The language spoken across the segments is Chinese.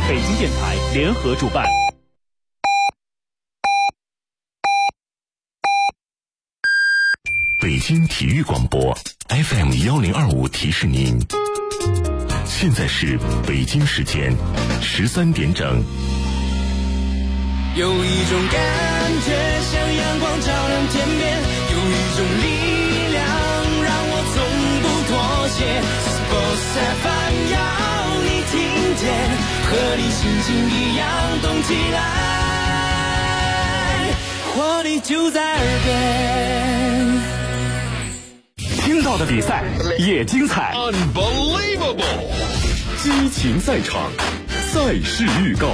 北京电台联合主办。 北京体育广播 FM 1025提示您，现在是北京时间13点整。 有一种感觉像阳光照亮天边，有一种力量让我从不妥协。Sports FM 要你听见，和你心情一样动起来，活力就在耳边。 听到的比赛也精彩 Unbelievable， 激情赛场，赛事预告。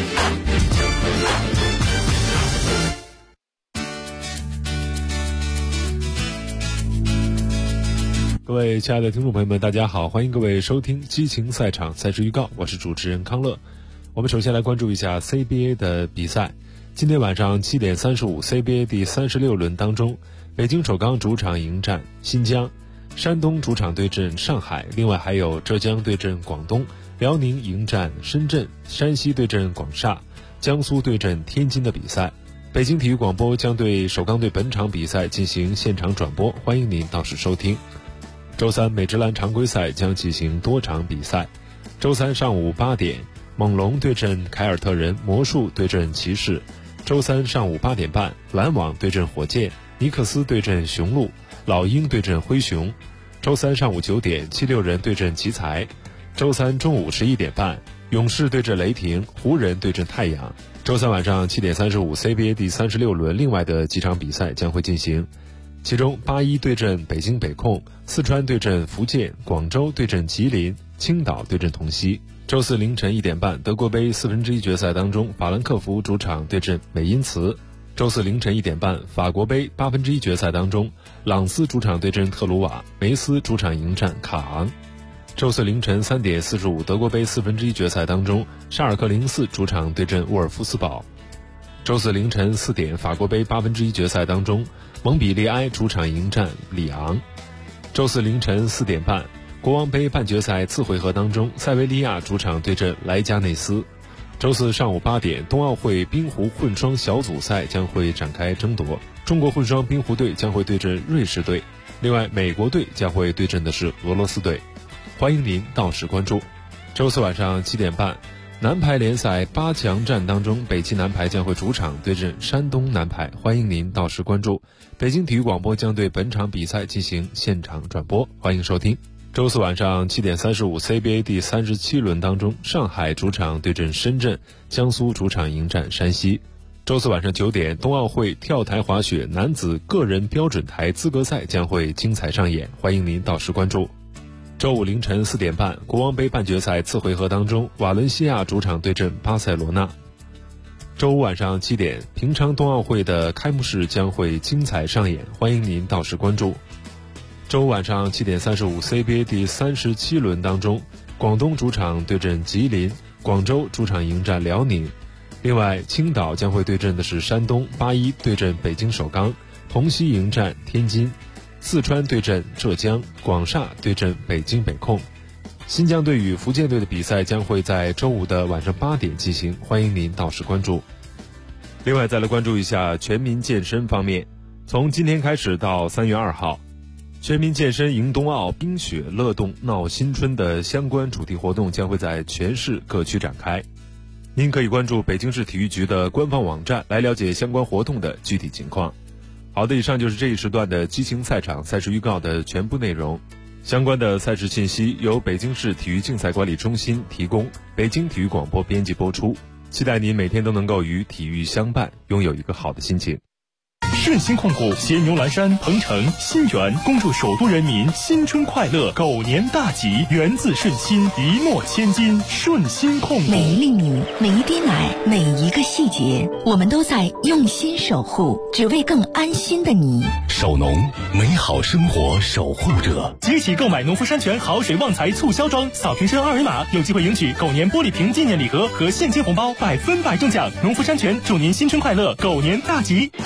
各位亲爱的听众朋友们，大家好，欢迎各位收听激情赛场赛事预告，我是主持人康乐。我们首先来关注一下 CBA 的比赛。今天晚上7点35 CBA 第36轮当中，北京首钢主场迎战新疆，山东主场对阵上海，另外还有浙江对阵广东，辽宁迎战深圳，山西对阵广厦，江苏对阵天津的比赛。北京体育广播将对首钢队本场比赛进行现场转播，欢迎您到时收听。周三美职篮常规赛将进行多场比赛。周三上午8点，猛龙对阵凯尔特人，魔术对阵骑士。周三上午8点半，篮网对阵火箭，尼克斯对阵雄鹿，老鹰对阵灰熊。周三上午9点，76人对阵奇才。周三中午11点半，勇士对阵雷霆，湖人对阵太阳。周三晚上7点35 CBA 第36轮另外的几场比赛将会进行，其中81对阵北京北控，四川对阵福建，广州对阵吉林，青岛对阵同曦。周四凌晨1点半，德国杯1/4决赛当中，法兰克福主场对阵美因茨。周四凌晨1点半，法国杯1/8决赛当中，朗斯主场对阵特鲁瓦，梅斯主场迎战卡昂。周四凌晨3点45，德国杯1/4决赛当中，沙尔克04主场对阵沃尔夫斯堡。周四凌晨4点，法国杯1/8决赛当中，蒙彼利埃主场迎战里昂。周四凌晨4点半，国王杯半决赛次回合当中，塞维利亚主场对阵莱加内斯。周四上午8点，冬奥会冰壶混双小组赛将会展开争夺，中国混双冰壶队将会对阵瑞士队，另外美国队将会对阵的是俄罗斯队，欢迎您到时关注。周四晚上7点半，男排联赛8强战当中，北汽男排将会主场对阵山东男排，欢迎您到时关注。北京体育广播将对本场比赛进行现场转播，欢迎收听。周四晚上7点35 CBA 第37轮当中，上海主场对阵深圳，江苏主场迎战山西。周四晚上9点，冬奥会跳台滑雪男子个人标准台资格赛将会精彩上演，欢迎您到时关注。周五凌晨4点半，国王杯半决赛次回合当中，瓦伦西亚主场对阵巴塞罗那。周五晚上7点，平昌冬奥会的开幕式将会精彩上演，欢迎您到时关注。周五晚上7点35 CBA 第37轮当中，广东主场对阵吉林，广州主场迎战辽宁。另外，青岛将会对阵的是山东，81对阵北京首钢，同曦迎战天津，四川对阵浙江，广厦对阵北京北控。新疆队与福建队的比赛将会在周五的晚上8点进行，欢迎您到时关注。另外再来关注一下全民健身方面，从今天开始到3月2号，全民健身迎冬奥，冰雪乐动闹新春的相关主题活动将会在全市各区展开。您可以关注北京市体育局的官方网站来了解相关活动的具体情况。好的，以上就是这一时段的激情赛场赛事预告的全部内容。相关的赛事信息由北京市体育竞赛管理中心提供，北京体育广播编辑播出。期待您每天都能够与体育相伴，拥有一个好的心情。 顺心控股、携牛栏山、鹏城、新源恭祝首都人民新春快乐，狗年大吉，源自顺心，一诺千金。顺心控股， 每一粒米，每一滴奶，每一个细节，我们都在用心守护，只为更安心的你。 守农，美好生活守护者。 即起购买农夫山泉好水旺财促销装，扫瓶身2维码，有机会赢取狗年玻璃瓶纪念礼盒和现金红包，100%中奖。农夫山泉祝您新春快乐，狗年大吉。欢乐鸟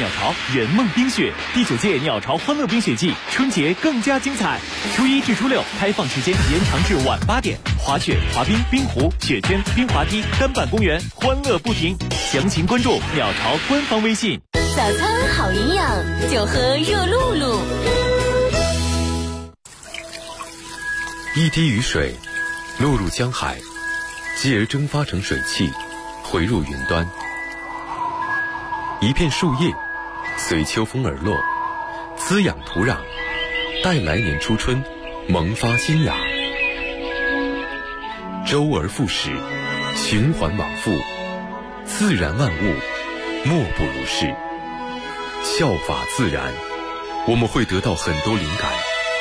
巢圆梦冰雪第9届鸟巢欢乐冰雪季，春节更加精彩。初1至初6开放时间延长至晚8点，滑雪、滑冰、冰壶、雪圈、冰滑梯、单板公园，欢乐不停。详情关注鸟巢官方微信。 早餐好营养，就喝热露露。 一滴雨水落入江海，继而蒸发成水汽，回入云端。一片树叶随秋风而落，滋养土壤，待来年初春萌发新芽。周而复始，循环往复，自然万物莫不如是。效法自然，我们会得到很多灵感。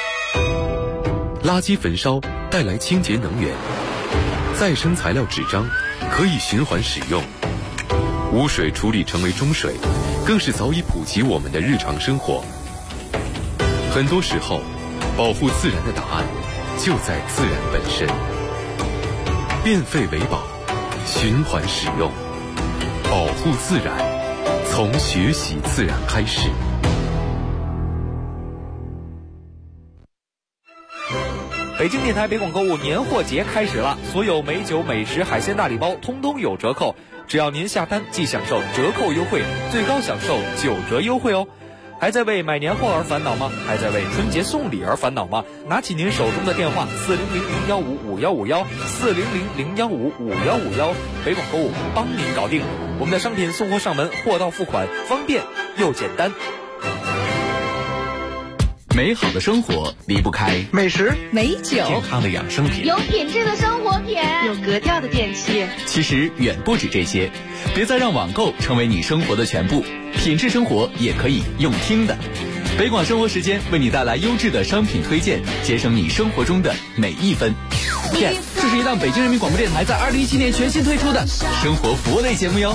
垃圾焚烧带来清洁能源，再生材料纸张可以循环使用，污水处理成为中水，更是早已普及我们的日常生活。很多时候，保护自然的答案就在自然本身。变废为宝，循环使用，保护自然，从学习自然开始。 北京电台北广购物年货节开始了，所有美酒、美食、海鲜大礼包通通有折扣，只要您下单即享受折扣优惠，最高享受9折优惠哦。还在为买年货而烦恼吗？还在为春节送礼而烦恼吗？拿起您手中的电话400-0155-5151，400-0155-5151，北广购物帮您搞定。我们的商品送货上门，货到付款，方便又简单。 美好的生活离不开美食、 美酒、 健康的养生品， 有品质的生活品， 有格调的电器。 其实远不止这些，别再让网购成为你生活的全部，品质生活也可以用听的。北广生活时间为你带来优质的商品推荐，节省你生活中的每一分。Yes， 这是一档北京人民广播电台在2017年全新推出的生活服务类节目哟。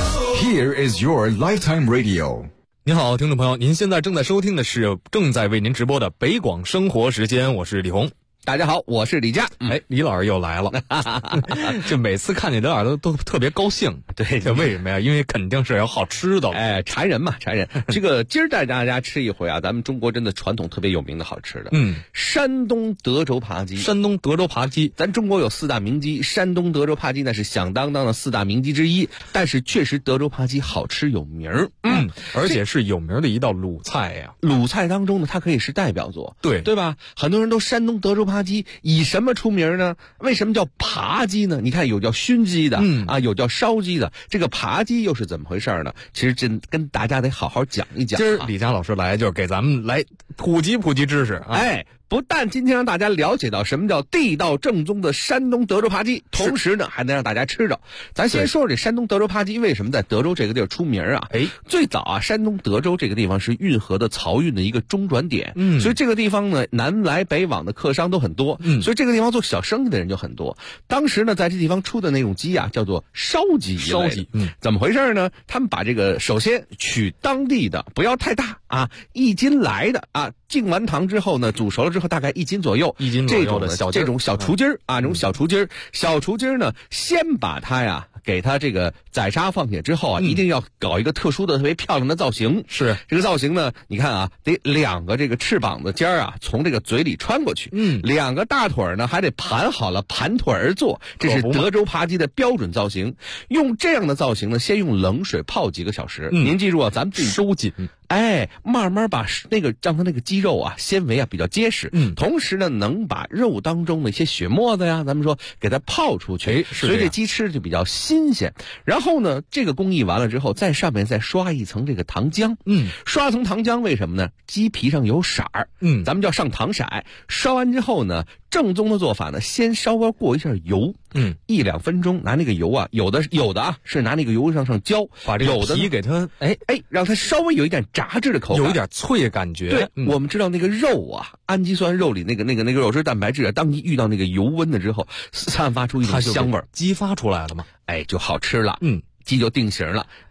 Here is your lifetime radio。 您好，听众朋友，您现在正在收听的是正在为您直播的北广生活时间，我是李红。 大家好，我是李佳。 李老师又来了，就每次看见李老师都特别高兴。 对， 这为什么呀？因为肯定是有好吃的。 馋人嘛，馋人。这个今儿带大家吃一回啊，咱们中国真的传统特别有名的好吃的。山东德州扒鸡。 山东德州扒鸡， 咱中国有4大名鸡，山东德州扒鸡那是响当当的4大名鸡之一。但是确实德州扒鸡好吃有名儿。 而且是有名的一道鲁菜呀。 鲁菜当中呢，它可以是代表作， 对吧？很多人都山东德州扒鸡以什么出名呢？为什么叫扒鸡呢？你看有叫熏鸡的，有叫烧鸡的，这个扒鸡又是怎么回事呢？其实真跟大家得好好讲一讲。 今儿李佳老师来就是给咱们来普及知识啊。 不但今天让大家了解到什么叫地道正宗的山东德州扒鸡，同时呢还能让大家吃着。咱先说说这山东德州扒鸡为什么在德州这个地儿出名啊？最早啊，山东德州这个地方是运河的漕运的一个中转点，所以这个地方呢南来北往的客商都很多，所以这个地方做小生意的人就很多。当时呢在这地方出的那种鸡啊叫做烧鸡，怎么回事呢？他们把这个首先取当地的，不要太大啊，1斤来的啊，进完糖之后呢煮熟了之后大概1斤左右，这种小雏鸡儿啊，这种小雏鸡儿呢，先把它呀给它这个宰杀放下之后啊，一定要搞一个特殊的特别漂亮的造型。 是这个造型呢，你看啊，得2个这个翅膀的尖儿啊从这个嘴里穿过去，2个大腿呢还得盘好了，盘腿而坐，这是德州扒鸡的标准造型。用这样的造型呢，先用冷水泡几个小时。您记住啊，咱们自己收紧。 慢慢把让它那个鸡肉啊纤维啊比较结实，同时呢能把肉当中的一些血沫子呀，咱们说给它泡出去，所以这鸡吃就比较新鲜。然后呢，这个工艺完了之后，在上面再刷一层这个糖浆，刷层糖浆为什么呢？鸡皮上有色儿，咱们叫上糖色。刷完之后呢，正宗的做法呢，先稍微过一下油，1-2分钟，拿那个油啊，有的啊是拿那个油上浇， 把这个皮给它让它稍微有一点炸制的口感， 有一点脆的感觉。 对，我们知道那个肉啊，氨基酸肉里那个肉质蛋白质啊，当你遇到那个油温了之后，散发出一种香味儿， 激发出来了嘛， 就好吃了。鸡就定型了。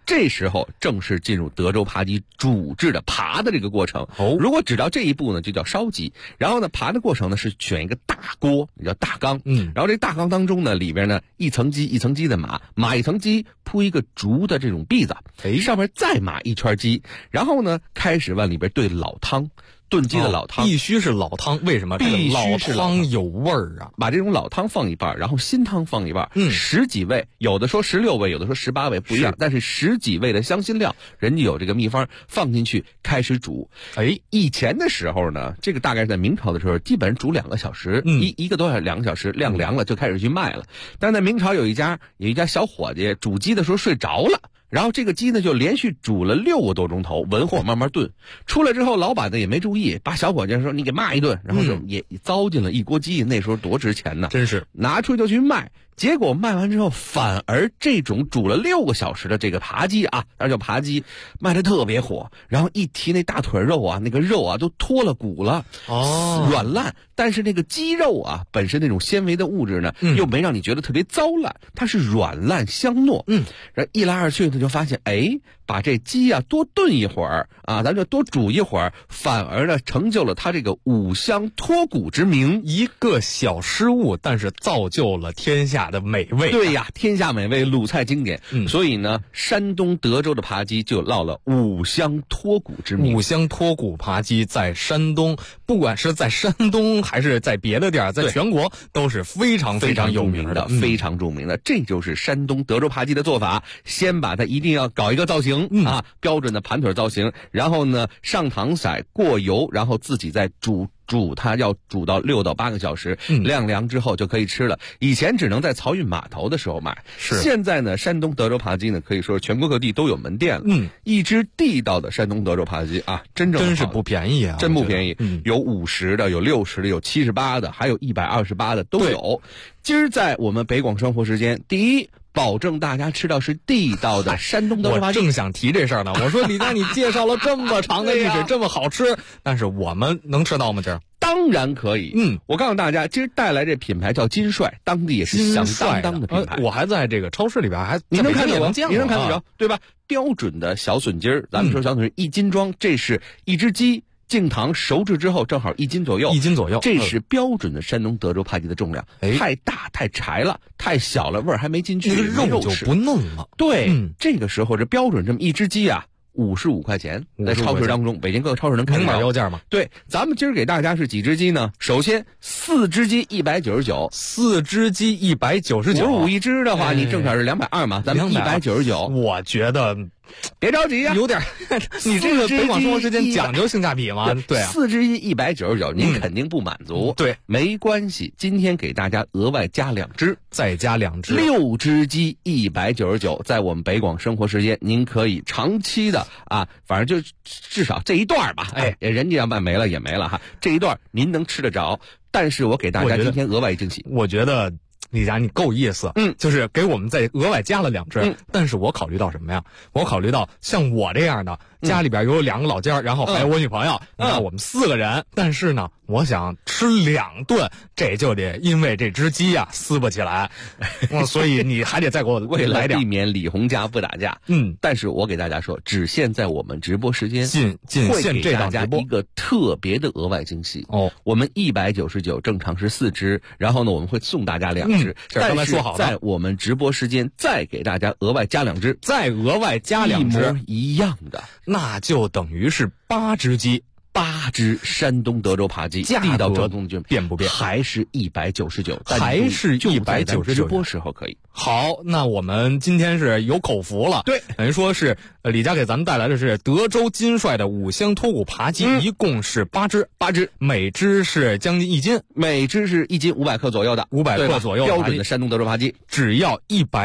这时候正式进入德州扒鸡煮制的扒的这个过程。如果只到这一步呢，就叫烧鸡。然后呢，扒的过程呢是选一个大锅，也叫大缸。然后这大缸当中呢，里边呢一层鸡一层鸡的码一层鸡，铺一个竹的这种篦子，上面再码一圈鸡，然后呢开始往里边兑老汤。炖鸡的老汤必须是老汤，为什么？ 必须是老汤有味儿啊！ 把这种老汤放一半，然后新汤放一半，十几味，有的说16味，有的说18味，不一样。但是十几味的香辛料，人家有这个秘方，放进去开始煮。以前的时候呢，这个大概是在明朝的时候，基本上煮2个小时，一个多小时2个小时，晾凉了就开始去卖了。但在明朝有一家小伙计煮鸡的时候睡着了。然后这个鸡呢就连续煮了6个多钟头，文火慢慢炖。出来之后，老板呢也没注意，把小伙计说你给骂一顿，然后就也糟践了一锅鸡。那时候多值钱呢， 真是拿出就去卖。结果卖完之后，反而这种煮了6个小时的这个扒鸡啊，那叫扒鸡，卖得特别火。然后一提那大腿肉啊，那个肉啊都脱了骨了，软烂。但是那个鸡肉啊，本身那种纤维的物质呢，又没让你觉得特别糟烂，它是软烂香糯。然后一来二去呢，就发现把这鸡啊多炖一会儿啊，咱就多煮一会儿，反而呢成就了它这个五香脱骨之名。 一个小失误，但是造就了天下的美味。 对呀，天下美味，鲁菜经典。所以呢，山东德州的扒鸡就落了五香脱骨之名。 五香脱骨扒鸡在山东，不管是在山东还是在别的地儿，在全国都是非常非常有名的， 非常著名的。这就是山东德州扒鸡的做法，先把它一定要搞一个造型。标准的盘腿造型，然后呢上糖色过油，然后自己再煮它，要煮到6到8个小时，晾凉之后就可以吃了。以前只能在漕运码头的时候买，现在呢山东德州扒鸡呢可以说全国各地都有门店了。一只地道的山东德州扒鸡啊，真是不便宜啊， 真不便宜。有50的，有60的，有78的，还有128的都有。今儿在我们北广生活时间，第一，保证大家吃到是地道的山东德州扒鸡。 我正想提这事儿呢。我说李佳，你介绍了这么长的历史，这么好吃，但是我们能吃到吗？这当然可以。我告诉大家，今儿带来这品牌叫金帅，当地也是响当当的品牌。 我还在这个超市里边你能看得着， 你能看得着，对吧？标准的小笋筋儿，咱们说小笋筋1斤装，这是一只鸡。净糖熟制之后正好1斤左右，这是标准的山东德州扒鸡的重量。太大太柴了，太小了味儿还没进去， 肉就不嫩了。 对，这个时候这标准这么一只鸡啊，55块钱，在超市当中，北京各个超市能看到。 明码标价嘛。 对，咱们今儿给大家是几只鸡呢？首先4只鸡199，4 只鸡199，55 一只的话，你正好是220嘛，咱们199。 我觉得。 别着急呀， 有点，你这个北广生活时间讲究性价比吗？对啊 ，4只鸡199，您肯定不满足。 对， 没关系，今天给大家额外加2只， 再加2只 ，6只鸡199，在我们北广生活时间，您可以长期的啊，反正就至少这一段吧，人家要卖没了也没了哈，这一段您能吃得着。但是我给大家今天额外惊喜， 我觉得。李佳，你够意思，就是给我们再额外加了2只，但是我考虑到什么呀？我考虑到像我这样的，家里边有2个老家，然后还有我女朋友，那我们4个人，但是呢，我想吃2顿，这就得因为这只鸡呀撕不起来，所以你还得再给我为了来点， 避免李红家不打架。但是我给大家说，只限在我们直播时间， 会给大家一个特别的额外惊喜哦。我们199正常是4只，然后呢，我们会送大家2只， 刚才说好了， 在我们直播时间再给大家额外加2只， 再额外加2只， 一模一样的， 那就等于是8只鸡。 8只山东德州扒鸡，地道正宗就变不变？ 还是199， 还是199， 直播时候可以。 好，那我们今天是有口福了。 对， 等于说是李佳给咱们带来的是德州金帅的五香脱骨扒鸡，一共是8只，每只是将近1斤， 每只是1斤500克左右的 ，500克左右标准的山东德州扒鸡， 只要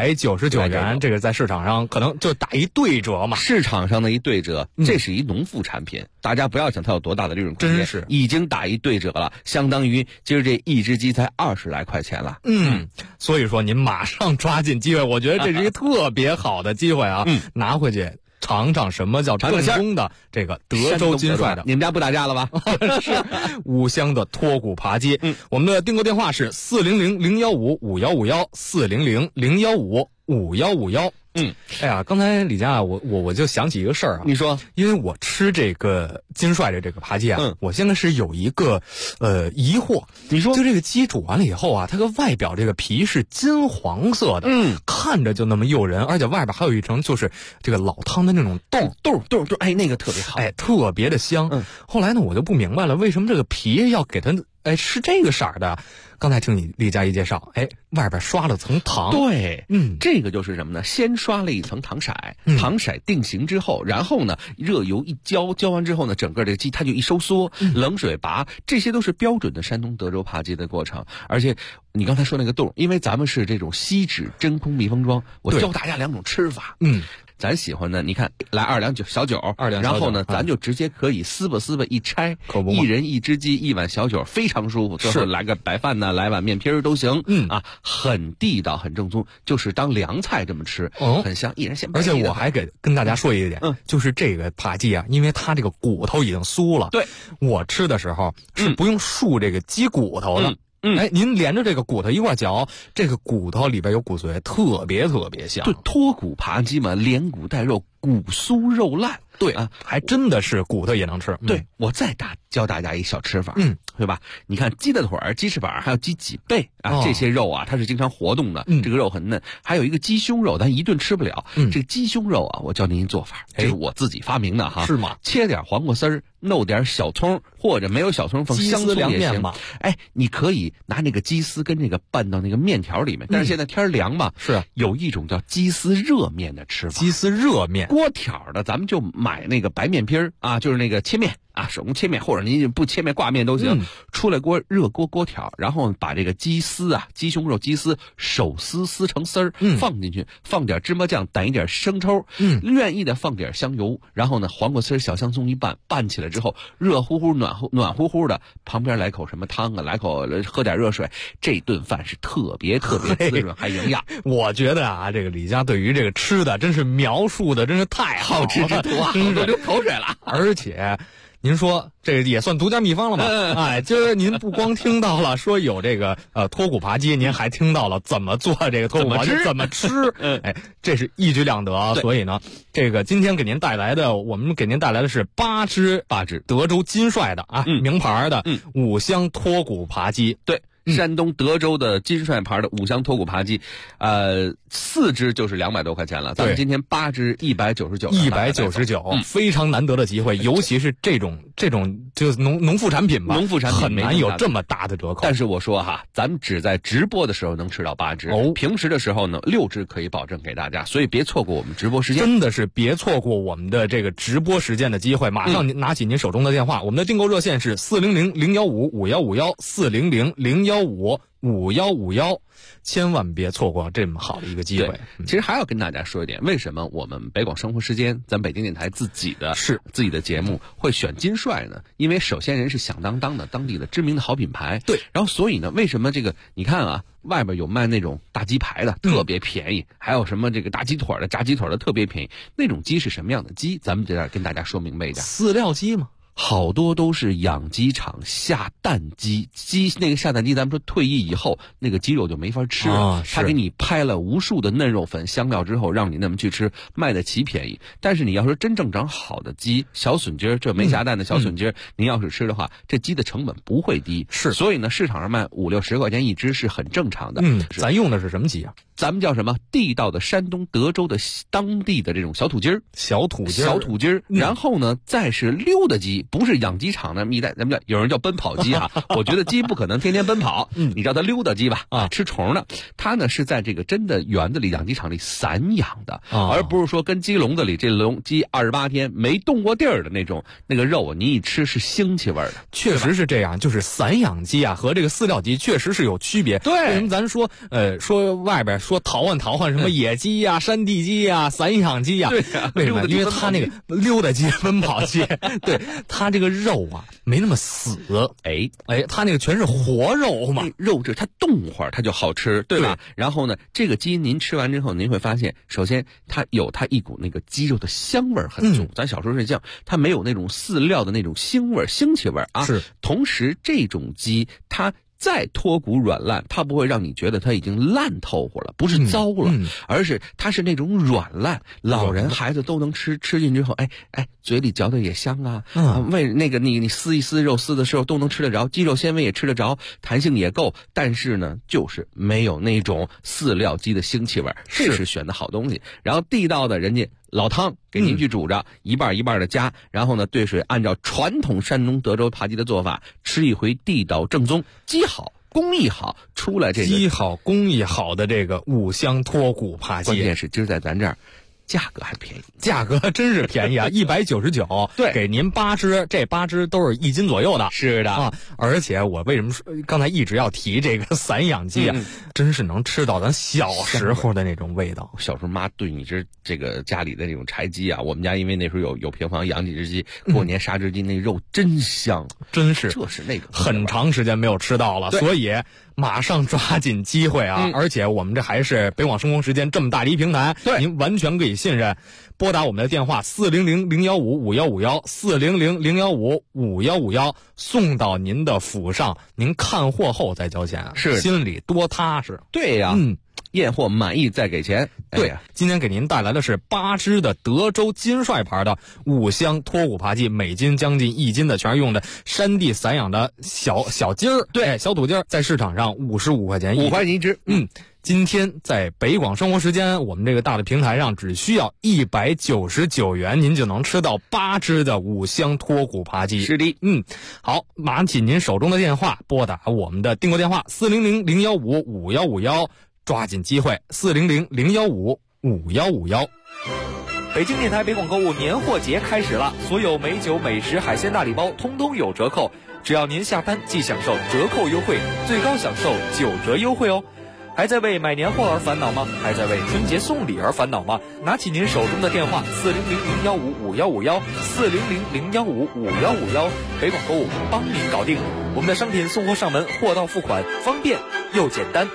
199元。这个在市场上可能就打一对折嘛。 市场上的一对折，这是一农副产品，大家不要想它有多大的利润空间， 真是已经打一对折了，相当于今儿这一只鸡才20来块钱了。 所以说您马上抓紧机会，我觉得这是一个特别好的机会啊，拿回去尝尝什么叫正宗的这个德州金帅的。 你们家不打架了吧？ 是五香的脱骨扒鸡。我们的订购电话是400-015-5151，400-015-5151。 5151。哎呀，刚才李佳啊，我就想起一个事儿啊。 你说， 因为我吃这个金帅的这个扒鸡啊，我现在是有一个疑惑。 你说， 就这个鸡煮完了以后啊，它个外表这个皮是金黄色的，看着就那么诱人，而且外边还有一层就是这个老汤的那种豆， 哎，那个特别好， 哎，特别的香。后来呢，我就不明白了，为什么这个皮要给它是这个色儿的？刚才听你李佳一介绍，外边刷了层糖。 对，这个就是什么呢？先刷了一层糖色，糖色定型之后，然后呢，热油一浇完之后呢，整个这个鸡它就一收缩，冷水拔，这些都是标准的山东德州扒鸡的过程。而且你刚才说那个豆，因为咱们是这种锡纸真空密封装，我教大家2种吃法。咱喜欢的，你看来2两小酒，然后呢，咱就直接可以撕吧一拆，一人一只鸡1碗小酒，非常舒服。最后来个白饭呢，来碗面皮儿都行。很地道，很正宗，就是当凉菜这么吃，很香。一人先。 而且我还跟大家说一点，就是这个扒鸡啊，因为它这个骨头已经酥了， 对， 我吃的时候是不用漱这个鸡骨头的。您连着这个骨头一块嚼，这个骨头里边有骨髓，特别香。 对，脱骨扒鸡嘛，连骨带肉，骨酥肉烂。 对啊，还真的是骨头也能吃。 对，我再教大家一小吃法，对吧？你看鸡的腿儿、鸡翅膀还有鸡脊背啊，这些肉啊，它是经常活动的，这个肉很嫩。还有一个鸡胸肉，咱一顿吃不了。这个鸡胸肉啊，我教您一做法，这是我自己发明的哈。 是吗？ 切点黄瓜丝儿，弄点小葱，或者没有小葱放香葱也行嘛。你可以拿那个鸡丝跟这个拌到那个面条里面。但是现在天凉嘛， 是有一种叫鸡丝热面的吃法。 鸡丝热面， 锅条的，咱们就买那个白面皮儿啊，就是那个切面啊，手工切面，或者您不切面挂面都行。出来热锅条，然后把这个鸡丝啊，鸡胸肉鸡丝手撕成丝儿，放进去，放点芝麻酱，逮一点生抽，愿意的放点香油，然后呢，黄瓜丝小香葱一拌起来之后，热乎乎暖乎乎的，旁边来口什么汤啊，来口喝点热水，这顿饭是特别滋润还营养。 我觉得啊，这个李佳对于这个吃的真是描述的真是太好吃之徒啊，我都流口水了。 而且您说这个也算独家秘方了吧？今儿您不光听到了说有这个脱骨扒鸡，您还听到了怎么做这个脱骨扒鸡，怎么吃。这是一举两得。所以呢，这个今天我们给您带来的是8只德州金帅的啊，名牌的5香脱骨扒鸡。 对。山东德州的金帅牌的5香脱骨扒鸡，4只就是200多块钱了。咱们今天8只199， 非常难得的机会，尤其是这种就是农副产品吧，很难有这么大的折扣。 但是我说哈，咱们只在直播的时候能吃到8只，平时的时候呢6只可以保证给大家，所以别错过我们直播时间， 真的是别错过我们的这个直播时间的机会。马上拿起您手中的电话，我们的订购热线是400-015-5151，400-015-5151，千万别错过这么好的一个机会。 其实还要跟大家说一点，为什么我们北广生活时间，咱北京电台自己的节目会选金帅呢？因为首先人是响当当的当地的知名的好品牌， 对。 然后所以呢，为什么这个你看啊，外边有卖那种大鸡排的，特别便宜，还有什么这个大鸡腿的、炸鸡腿的特别便宜，那种鸡是什么样的鸡？咱们在这儿跟大家说明白一点， 饲料鸡吗？ 好多都是养鸡场下蛋鸡，那个下蛋鸡，咱们说退役以后那个鸡肉就没法吃了，他给你拍了无数的嫩肉粉香料之后，让你那么去吃，卖得奇便宜。但是你要说真正长好的鸡，小笋鸡这没下蛋的小笋鸡，您要是吃的话，这鸡的成本不会低，所以呢，市场上卖50-60块钱一只是很正常的。 咱用的是什么鸡啊？ 咱们叫什么？地道的山东德州的当地的这种小土鸡儿， 小土鸡儿。 然后呢，再是溜达鸡，不是养鸡场的蜜袋，咱们有人叫奔跑鸡啊。我觉得鸡不可能天天奔跑，你叫它溜达鸡吧，吃虫的。它呢是在这个真的园子里养鸡场里散养的，而不是说跟鸡笼子里这鸡28天没动过地儿的那个肉，你一吃是腥气味的。 确实是这样，就是散养鸡啊和这个饲料鸡确实是有区别。 对， 为什么咱说外边说淘换什么野鸡呀、山地鸡呀、散养鸡呀？ 对为什么？因为它那个溜达鸡、奔跑鸡，对它这个肉啊没那么死，它那个全是活肉嘛， 肉质它动会儿它就好吃，对吧？然后呢，这个鸡您吃完之后，您会发现，首先它有它一股那个鸡肉的香味很重，咱小时候睡觉，它没有那种饲料的那种腥气味啊。 是， 同时这种鸡它再脱骨软烂，它不会让你觉得它已经烂透乎了，不是糟了，而是它是那种软烂，老人孩子都能吃，吃进之后，嘴里嚼的也香啊，为那个你撕一撕肉丝的时候都能吃得着，肌肉纤维也吃得着，弹性也够，但是呢，就是没有那种饲料鸡的腥气味，这是选的好东西。然后地道的人家老汤给您去煮着，一半一半的加，然后呢兑水，按照传统山东德州扒鸡的做法，吃一回地道正宗，鸡好工艺好，出来这个鸡好工艺好的这个五香脱骨扒鸡， 关键是今儿在咱这儿价格还便宜， 价格真是便宜啊！199， 对， 给您8只，这8只都是1斤左右的。 是的啊，而且我为什么说刚才一直要提这个散养鸡啊？真是能吃到咱小时候的那种味道。 小时候妈炖一只这个家里的那种柴鸡啊，我们家因为那时候有平房养几只鸡，过年杀只鸡，那肉真香， 真是， 这是那个很长时间没有吃到了，所以马上抓紧机会啊！而且我们这还是北广生活时间这么大的一平台，您完全可以信任。拨打我们的电话400-015-5151，400-015-5151，送到您的府上，您看货后再交钱， 是心里多踏实。 对呀，验货满意再给钱。 对，今天给您带来的是8只的德州金帅牌的五香脱骨扒鸡，每斤将近1斤的，全是用的山地散养的小鸡儿，对，小土鸡儿，在市场上55块钱 5块钱一只。 今天在北广生活时间，我们这个大的平台上，只需要199元，您就能吃到8只的五香脱骨扒鸡。 是的， 好，拿起您手中的电话，拨打我们的订购电话400-015-5151，抓紧机会，400-015-5151。 北京电台北广购物年货节开始了，所有美酒、美食、海鲜大礼包通通有折扣，只要您下单即享受折扣优惠，最高享受9折优惠哦。还在为买年货而烦恼吗？还在为春节送礼而烦恼吗？拿起您手中的电话400-015-5151，400-015-5151，北广购物帮您搞定。我们的商品送货上门，货到付款，方便又简单。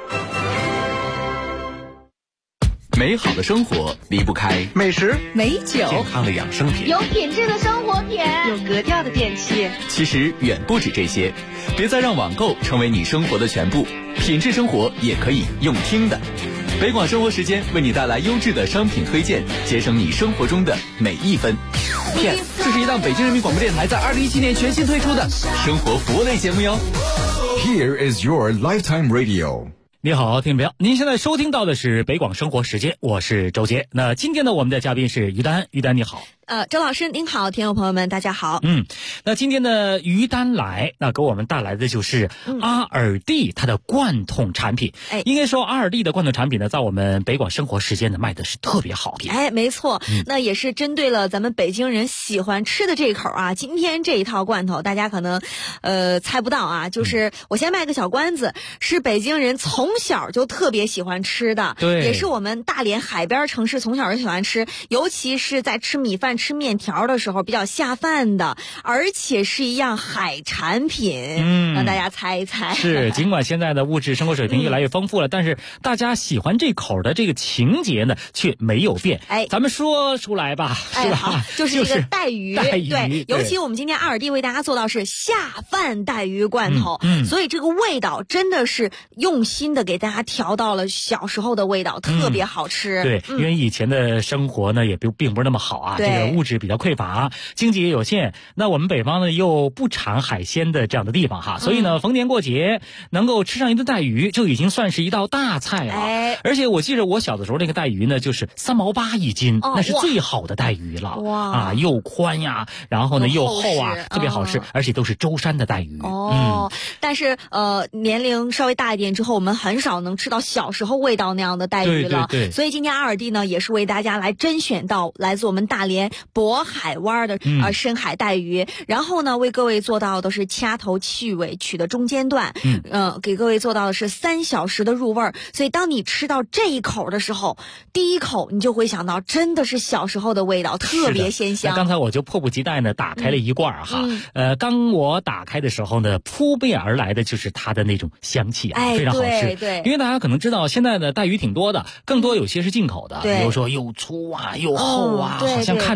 美好的生活离不开美食、 美酒、 健康的养生品， 有品质的生活品， 有格调的电器。 其实远不止这些，别再让网购成为你生活的全部，品质生活也可以用听的。北广生活时间为你带来优质的商品推荐，节省你生活中的每一分。Yes， 这是一档北京人民广播电台在2017年全新推出的生活服务类节目哟。 Here is your lifetime radio。 你好，听众朋友，您现在收听到的是北广生活时间，我是周杰。那今天呢，我们的嘉宾是于丹，于丹你好。 周老师您好，听众朋友们大家好。 那今天呢，于丹来，那给我们带来的就是阿尔蒂它的罐头产品。应该说阿尔蒂的罐头产品呢，在我们北广生活时间呢卖的是特别好的。 没错，那也是针对了咱们北京人喜欢吃的这口啊。今天这一套罐头，大家可能猜不到啊，就是我先卖个小关子，是北京人从小就特别喜欢吃的， 对， 也是我们大连海边城市从小就喜欢吃，尤其是在吃米饭、吃面条的时候比较下饭的，而且是一样海产品。让大家猜一猜。 是，尽管现在的物质生活水平越来越丰富了，但是大家喜欢这口的这个情节呢却没有变。咱们说出来吧，是吧？ 好，就是这个带鱼。 对， 尤其我们今天阿尔蒂为大家做到是下饭带鱼罐头，所以这个味道真的是用心的给大家调到了小时候的味道，特别好吃。 对，因为以前的生活呢也并不是那么好啊，这个物质比较匮乏，经济也有限。那我们北方呢又不产海鲜的这样的地方哈，所以呢逢年过节能够吃上一顿带鱼就已经算是一道大菜了。而且我记得我小的时候那个带鱼呢就是3毛8一斤，那是最好的带鱼了。哇，又宽呀，然后呢又厚啊，特别好吃，而且都是舟山的带鱼。 但是年龄稍微大一点之后，我们很少能吃到小时候味道那样的带鱼了。 对， 所以今天阿尔蒂呢也是为大家来甄选到来自我们大连渤海湾的深海带鱼，然后呢为各位做到的是掐头去尾取的中间段，给各位做到的是3小时的入味儿。所以当你吃到这一口的时候，第一口你就会想到真的是小时候的味道，特别鲜香。 刚才我就迫不及待呢打开了一罐哈，当我打开的时候呢，扑面而来的就是它的那种香气啊，非常好吃。 对， 因为大家可能知道现在的带鱼挺多的，更多有些是进口的，比如说又粗啊又厚啊，好像看着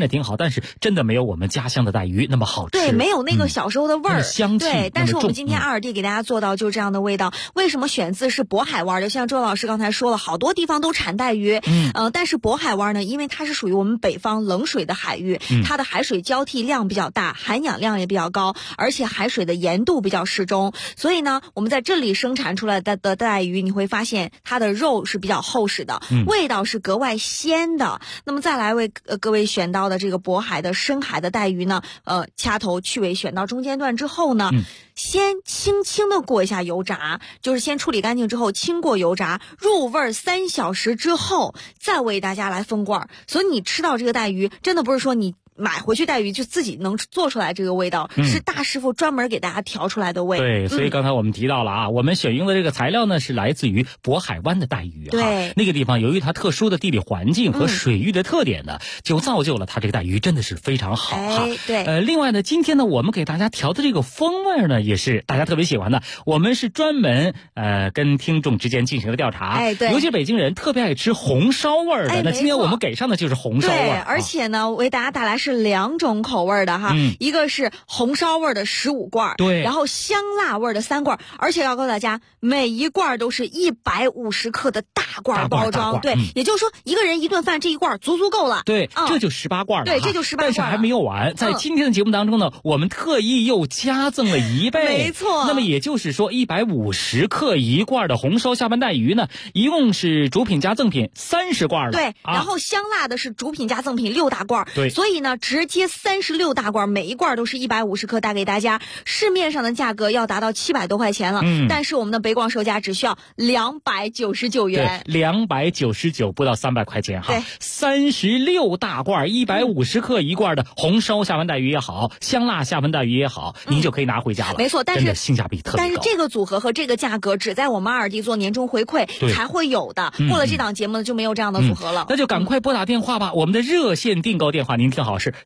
挺好，但是真的没有我们家乡的带鱼那么好吃。 对，没有那个小时候的味儿、 香气。 对，但是我们今天2D给大家做到就这样的味道。为什么选自是渤海湾的？像周老师刚才说了，好多地方都产带鱼，但是渤海湾呢，因为它是属于我们北方冷水的海域，它的海水交替量比较大，含氧量也比较高，而且海水的盐度比较适中，所以呢，我们在这里生产出来的带鱼，你会发现它的肉是比较厚实的，味道是格外鲜的。那么再来为各位选到的这个渤海的深海的带鱼呢，掐头去尾选到中间段之后呢，先轻轻的过一下油炸，就是先处理干净之后轻过油炸，入味3小时之后再为大家来封罐。所以你吃到这个带鱼，真的不是说你买回去带鱼就自己能做出来这个味道，是大师傅专门给大家调出来的味。 对，所以刚才我们提到了啊，我们选用的这个材料呢是来自于渤海湾的带鱼。 对， 那个地方由于它特殊的地理环境和水域的特点呢，就造就了它这个带鱼真的是非常好哈。 对， 另外呢，今天呢我们给大家调的这个风味呢也是大家特别喜欢的。我们是专门跟听众之间进行了调查， 对， 尤其北京人特别爱吃红烧味的。那今天我们给上的就是红烧味。 对，而且呢为大家带来是2种口味的哈，一个是红烧味的15罐， 对， 然后香辣味的3罐，而且要告诉大家，每一罐都是150克的大罐包装，对，也就是说一个人一顿饭这一罐足够了。 对，这就18罐了。 对，这就18罐了。 但是还没有完，在今天的节目当中呢，我们特意又加赠了1倍。 没错。 那么也就是说，150克1罐的红烧下饭带鱼呢，一共是主品加赠品30罐了。 对，然后香辣的是主品加赠品6大罐。 对， 所以呢，直接36大罐，每一罐都是150克带给大家。市面上的价格要达到700多块钱了，但是我们的北广售价只需要299元。 对，299不到300块钱哈。36大罐150克1罐的红烧下饭带鱼也好，香辣下饭带鱼也好，您就可以拿回家了。 没错，但是性价比特别高。 但是这个组合和这个价格只在我们2D做年终回馈才会有的，过了这档节目呢就没有这样的组合了。 那就赶快拨打电话吧，我们的热线订购电话您听好是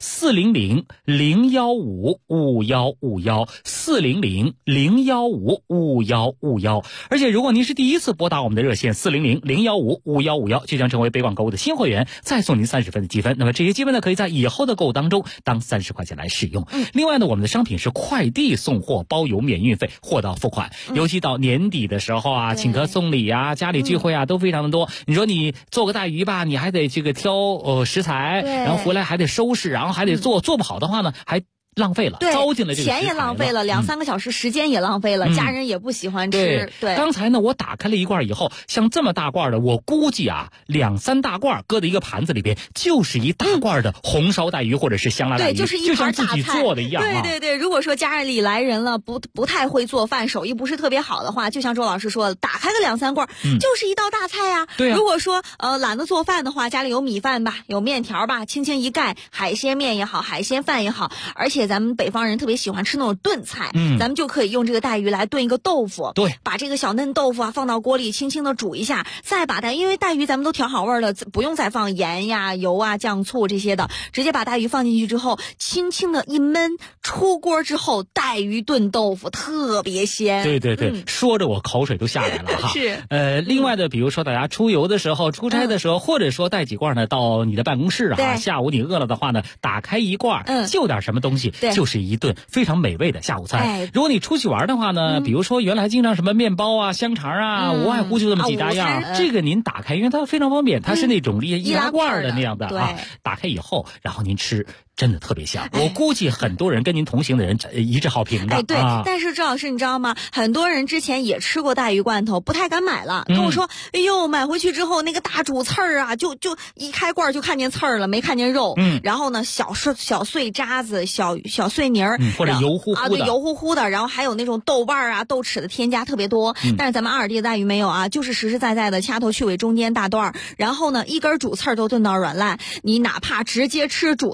400-015-5151，400-015-5151。而且如果您是第一次拨打我们的热线400-015-5151，就将成为北广购物的新会员，再送您30分的积分。那么这些积分呢，可以在以后的购物当中当30块钱来使用。另外呢，我们的商品是快递送货，包邮免运费，货到付款。尤其到年底的时候啊，请客送礼啊，家里聚会啊，都非常的多。你说你做个带鱼吧，你还得这个挑食材，然后回来还得收拾，然后还得做不好的话呢，还浪费了，糟践了这个钱也浪费了，2-3个小时时间也浪费了，家人也不喜欢吃。对， 刚才呢我打开了一罐以后，像这么大罐的，我估计啊2-3大罐搁在一个盘子里边，就是一大罐的红烧带鱼或者是香辣带鱼， 对，就是一盘大菜， 就像自己做的一样啊。 对，如果说家里来人了，不太会做饭，手艺不是特别好的话，就像周老师说的，打开个2-3罐，就是一道大菜呀。 对啊。 如果说懒得做饭的话，家里有米饭吧，有面条吧，轻轻一盖，海鲜面也好，海鲜饭也好，而且咱们北方人特别喜欢吃那种炖菜，咱们就可以用这个带鱼来炖一个豆腐。 对， 把这个小嫩豆腐啊放到锅里轻轻的煮一下，再把因为带鱼咱们都调好味了，不用再放盐呀、油啊、酱醋这些的，直接把带鱼放进去之后，轻轻的一焖，出锅之后带鱼炖豆腐特别鲜。 对，说着我口水都下来了哈。 是。 另外的，比如说大家出游的时候、出差的时候，或者说带几罐呢到你的办公室啊，下午你饿了的话呢，打开一罐，就点什么东西，就是一顿非常美味的下午餐。如果你出去玩的话呢，比如说原来经常什么面包啊、香肠啊，无外乎就这么几大样，这个您打开，因为它非常方便，它是那种易拉罐的那样的啊，打开以后，然后您吃。真的特别香，我估计很多人跟您同行的人一致好评的。 对，但是周老师你知道吗？很多人之前也吃过带鱼罐头，不太敢买了，跟我说：“哎呦，买回去之后那个大煮刺儿啊，就一开罐就看见刺儿了，没看见肉。”然后呢，小碎渣子、小碎泥儿， 或者油乎乎的， 对，油乎乎的。然后还有那种豆瓣啊、豆豉的添加特别多。但是咱们2D的带鱼没有啊，就是实实在在的掐头去尾中间大段，然后呢一根主刺儿都炖到软烂，你哪怕直接吃主刺儿都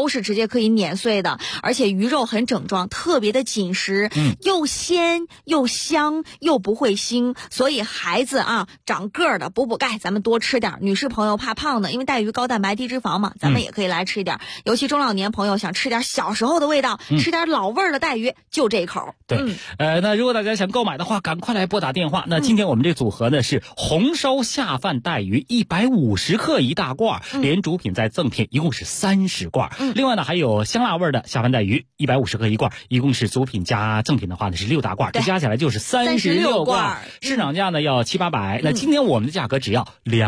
都是直接可以碾碎的，而且鱼肉很整装，特别的紧实，又鲜又香又不会腥，所以孩子啊长个儿的补钙，咱们多吃点；女士朋友怕胖的，因为带鱼高蛋白低脂肪嘛，咱们也可以来吃一点。尤其中老年朋友想吃点小时候的味道，吃点老味儿的带鱼，就这一口。 对，那如果大家想购买的话，赶快来拨打电话。那今天我们这组合呢是红烧下饭带鱼150克一大罐，连主品再赠品，一共是30罐。另外呢还有香辣味的下饭带鱼150克一罐，一共是主品加赠品的话呢是6大罐，这加起来就是36罐。市场价呢要700-800，那今天我们的价格只要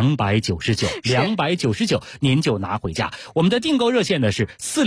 299，299您就拿回家。我们的订购热线呢是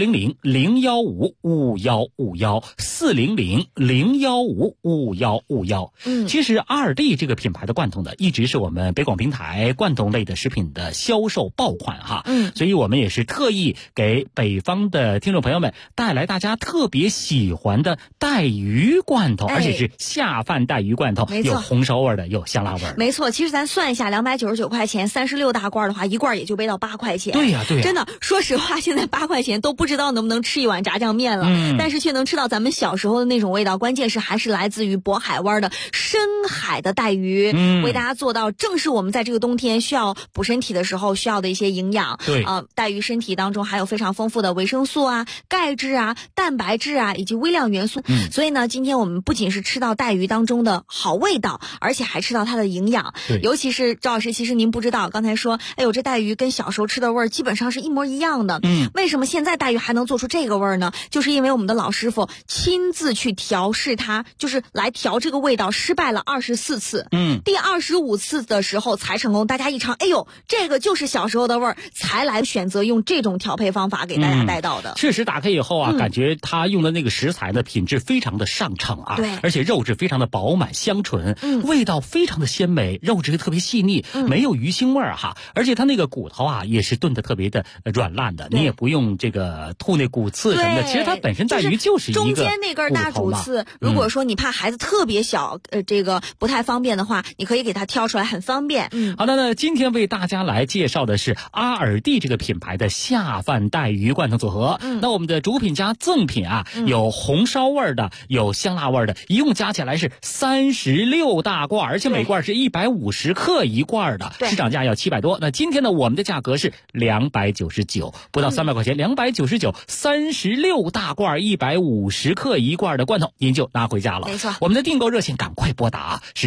400-015-5151，400-015-5151。其实2D 这个品牌的罐头呢，一直是我们北广平台罐头类的食品的销售爆款哈。所以我们也是特意给北方的听众朋友们带来大家特别喜欢的带鱼罐头，而且是下饭带鱼罐头，有红烧味的，有香辣味的。 没错，其实咱算一下，299块钱，36大罐的话，一罐也就背到8块钱。 对呀，对呀， 真的，说实话，现在8块钱都不知道能不能吃一碗炸酱面了，但是却能吃到咱们小时候的那种味道。关键是还是来自于渤海湾的深海的带鱼，为大家做到正是我们在这个冬天需要补身体的时候需要的一些营养。 对， 带鱼身体当中含有非常丰富的维生素啊、钙质啊、蛋白质啊以及微量元素。所以呢，今天我们不仅是吃到带鱼当中的好味道，而且还吃到它的营养。尤其是赵老师，其实您不知道，刚才说，哎呦，这带鱼跟小时候吃的味儿基本上是一模一样的。为什么现在带鱼还能做出这个味儿呢？就是因为我们的老师傅亲自去调试它，就是来调这个味道，失败了24次。第25次的时候才成功。大家一尝，哎呦，这个就是小时候的味儿，才来选择用这种调配方法给大家带到的。 确实打开以后啊，感觉他用的那个食材呢，品质非常的上乘啊， 对， 而且肉质非常的饱满香醇，味道非常的鲜美，肉质特别细腻，没有鱼腥味儿哈。而且它那个骨头啊，也是炖的特别的软烂的，你也不用这个吐那骨刺什么的。其实它本身带鱼就是一个中间那根大主刺，如果说你怕孩子特别小，这个不太方便的话，你可以给它挑出来，很方便。 好的，那今天为大家来介绍的是阿尔蒂这个品牌的下饭带鱼罐头组合。那我们的主品加赠品啊，有红烧味的，有香辣味的，一共加起来是36大罐，而且每罐是150克一罐的，市场价要700多。那今天呢，我们的价格是299，不到300块钱，299，36大罐150克一罐的罐头，您就拿回家了。 没错， 我们的订购热线赶快拨打，是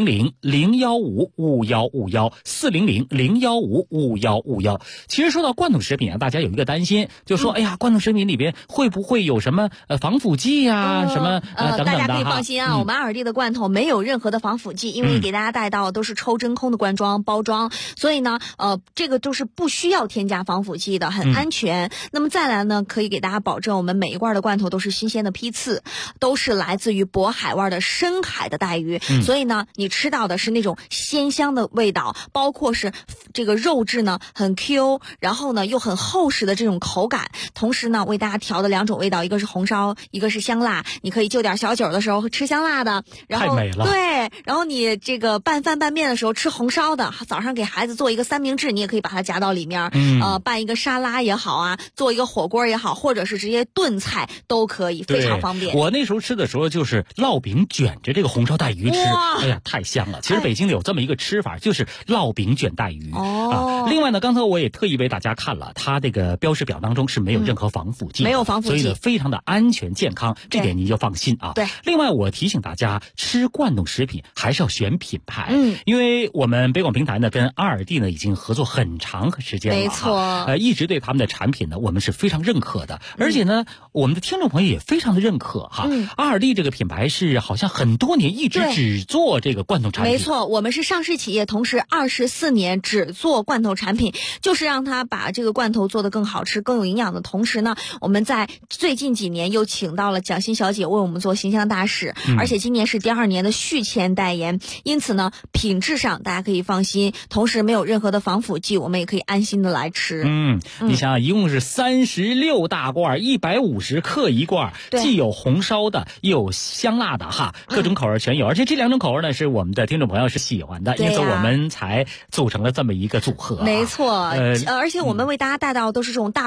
400-015-5151，400-015-5151。其实说到罐头食品啊，大家有一个担心，就说哎呀，罐头食品里边会不会有什么防腐剂呀，什么等等的。 大家可以放心啊，我们阿尔蒂的罐头没有任何的防腐剂，因为给大家带到都是抽真空的罐装包装，所以呢，这个都是不需要添加防腐剂的，很安全。那么再来呢，可以给大家保证，我们每一罐的罐头都是新鲜的批次，都是来自于渤海湾的深海的带鱼，所以呢，你吃到的是那种鲜香的味道，包括是这个肉质呢很 Q， 然后呢又很厚实的这种口感。同时呢，为大家调的2种味道，一个是红烧，一个是香辣。你可以就点小酒的时候吃香辣的，然后太美了。 对，然后你这个拌饭拌面的时候吃红烧的，早上给孩子做一个三明治，你也可以把它夹到里面，拌一个沙拉也好啊，做一个火锅也好，或者是直接炖菜都可以，非常方便。 我那时候吃的时候就是烙饼卷着这个红烧带鱼吃，哎呀，太香了。其实北京有这么一个吃法，就是烙饼卷带鱼。另外呢，刚才我也特意为大家看了，它这个标识表当中是没有任何防腐剂， 没有防腐剂， 所以呢非常的安全健康，这点您就放心啊。 对。 另外我提醒大家，吃罐头食品还是要选品牌，因为我们北广平台呢跟阿尔蒂呢已经合作很长时间了， 没错， 一直对他们的产品呢我们是非常认可的，而且呢我们的听众朋友也非常的认可哈。阿尔蒂这个品牌是好像很多年一直只做这个罐头产品， 没错，我们是上市企业，同时24年只做罐头产品，就是让它把这个罐头做得更好吃、更有营养的同时呢，我们在最近几年又请到了蒋欣小姐为我们做形象大使，而且今年是第2年的续签代言，因此呢，品质上大家可以放心，同时没有任何的防腐剂，我们也可以安心的来吃。 你想想，一共是36大罐，150克一罐，既有红烧的，又有香辣的哈，各种口味全有，而且这2种口味呢是我们的听众朋友是喜欢的，因此我们才组成了这么一个组合。 没错，而且我们为大家带到都是这种大罐包装。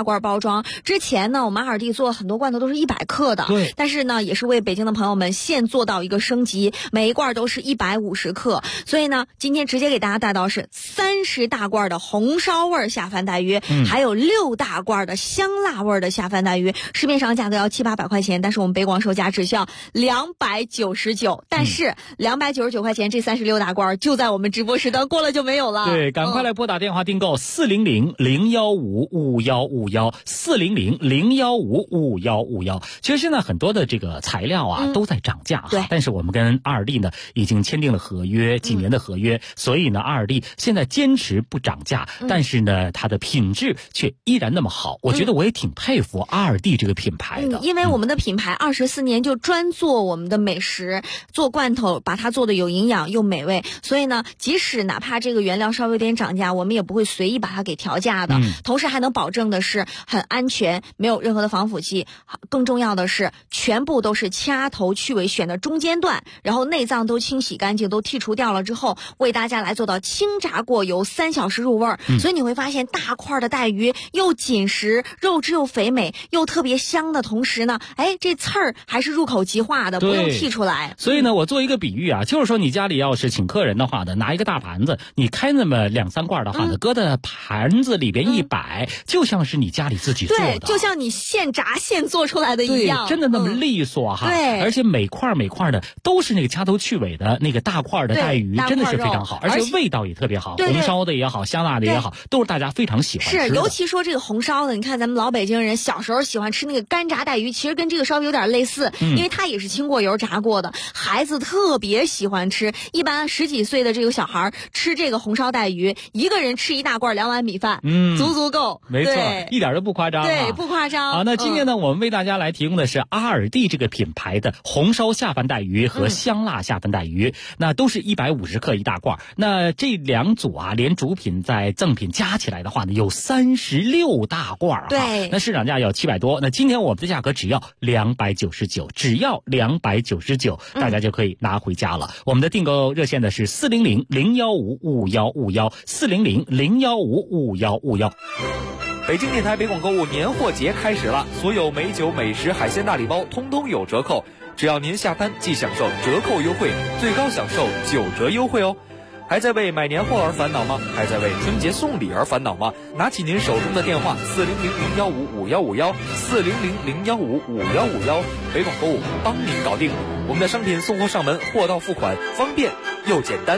装。之前呢，我们阿尔蒂做很多罐头都是100克的， 对。 但是呢，也是为北京的朋友们现做到一个升级，每一罐都是150克。所以呢，今天直接给大家带到是30大罐的红烧味下饭带鱼，还有6大罐的香辣味的下饭带鱼。市面上价格要700-800块钱，但是我们北广售价只需要299。但是299块钱这36大罐就在我们直播时段过了就没有了。 对，赶快来拨打电话订购400-015-5151，400-015-5151。其实现在很多的这个材料啊都在涨价， 对。 但是我们跟阿尔蒂呢已经签订了合约，几年的合约，所以呢阿尔蒂现在坚持不涨价，但是呢它的品质却依然那么好。我觉得我也挺佩服阿尔蒂这个品牌的， 因为我们的品牌24年就专做我们的美食，做罐头，把它做的有营养又美味，所以呢，即使哪怕这个原料稍微有点涨价，我们也不会随意把它给调价的。同时还能保证的是很安全，没有任何的防腐剂，更重要的是全部都是掐头去尾选的中间段，然后内脏都清洗干净，都剔除掉了之后，为大家来做到清炸过油3小时入味儿。所以你会发现大块的带鱼又紧实，肉质又肥美，又特别香的同时呢，这刺儿还是入口即化的，不用剔出来。 所以呢，我做一个比喻啊，就是说你家里要是请客人的话呢，拿一个大盘子，你开那么2-3罐的话呢，搁在盘子里边一摆，就像是你家里自己做的， 对，就像你现炸现做出来的一样， 对，真的那么利索哈。 对， 而且每块的都是那个掐头去尾的那个大块的带鱼，真的是非常好，而且味道也特别好，红烧的也好，香辣的也好，都是大家非常喜欢吃的。 是，尤其说这个红烧的，你看咱们老北京人小时候喜欢吃那个干炸带鱼，其实跟这个稍微有点类似，因为它也是清过油炸过的，孩子特别喜欢吃。一般10几岁的这个小孩吃这个红烧带鱼，一个人吃1大罐2碗米饭，足够。 没错，一点都不夸张， 对，不夸张。 好，那今天呢，我们为大家来提供的是阿尔蒂这个品牌的红烧下饭带鱼和香辣下饭带鱼，那都是150克1大罐。那这2组啊，连主品在赠品加起来的话呢，有36大罐。 对， 那市场价要700多，那今天我们的价格只要299，只要299，大家就可以拿回家了。我们的订购热线呢是400-015-5151，400-015-5151。 北京电台北广购物年货节开始了，所有美酒、美食、海鲜大礼包通通有折扣，只要您下单即享受折扣优惠，最高享受9折优惠哦。还在为买年货而烦恼吗？还在为春节送礼而烦恼吗？拿起您手中的电话400-015-5151，400-015-5151，北广购物帮您搞定。我们的商品送货上门，货到付款，方便又简单。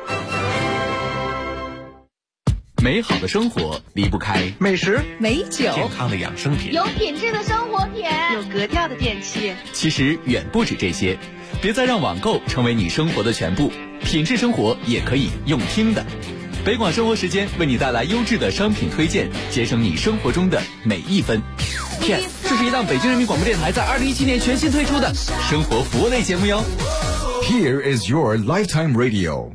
美好的生活离不开美食、 美酒、 健康的养生品、 有品质的生活品、有格调的电器。 其实远不止这些，别再让网购成为你生活的全部，品质生活也可以用听的。北广生活时间为你带来优质的商品推荐，节省你生活中的每一分。 这是一档北京人民广播电台在2017年全新推出的生活服务类节目哟。 Here is your lifetime radio。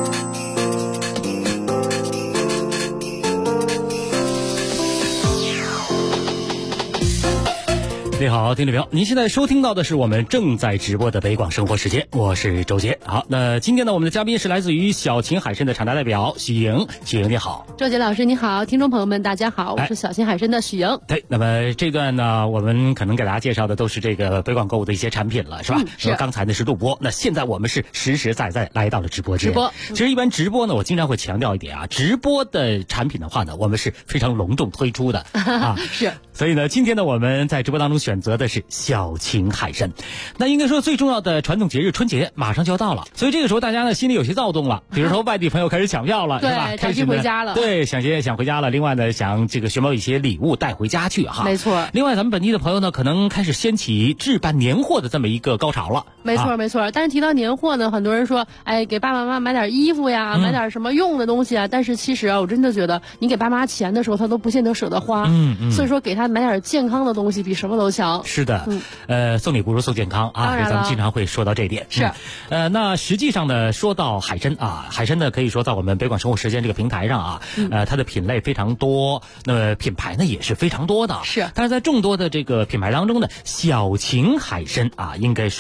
你好，听众朋友，您现在收听到的是我们正在直播的北广生活时间，我是周杰。好，那今天呢，我们的嘉宾是来自于小秦海参的厂家代表许莹。许莹你好。 周杰老师你好，听众朋友们大家好，我是小秦海参的许莹。 对，那么这段呢，我们可能给大家介绍的都是这个北广购物的一些产品了，是吧？ 是。 刚才呢是录播，那现在我们是实实在在来到了直播间。 直播。 其实一般直播呢，我经常会强调一点啊，直播的产品的话呢，我们是非常隆重推出的啊。 是。 所以呢，今天呢，我们在直播当中选择的是小秦海参。那应该说最重要的传统节日春节马上就要到了，所以这个时候大家呢心里有些躁动了，比如说外地朋友开始抢票了， 对， 是吧？ 开始回家了， 对，想回家了。另外呢，想这个寻找一些礼物带回家去哈。 没错。 另外，咱们本地的朋友呢，可能开始掀起置办年货的这么一个高潮了。 没错，没错。但是提到年货呢，很多人说，哎，给爸爸妈妈买点衣服呀，买点什么用的东西啊。但是其实啊，我真的觉得，你给爸妈钱的时候，他都不见得舍得花。所以说，给他买点健康的东西，比什么都强。 是的。送礼不如送健康啊，所以咱们经常会说到这一点。 是。 那实际上呢，说到海参啊，海参呢可以说在我们北广生活时间这个平台上啊，它的品类非常多，那么品牌呢也是非常多的。 是。 但是在众多的这个品牌当中呢，小秦海参啊，应该说是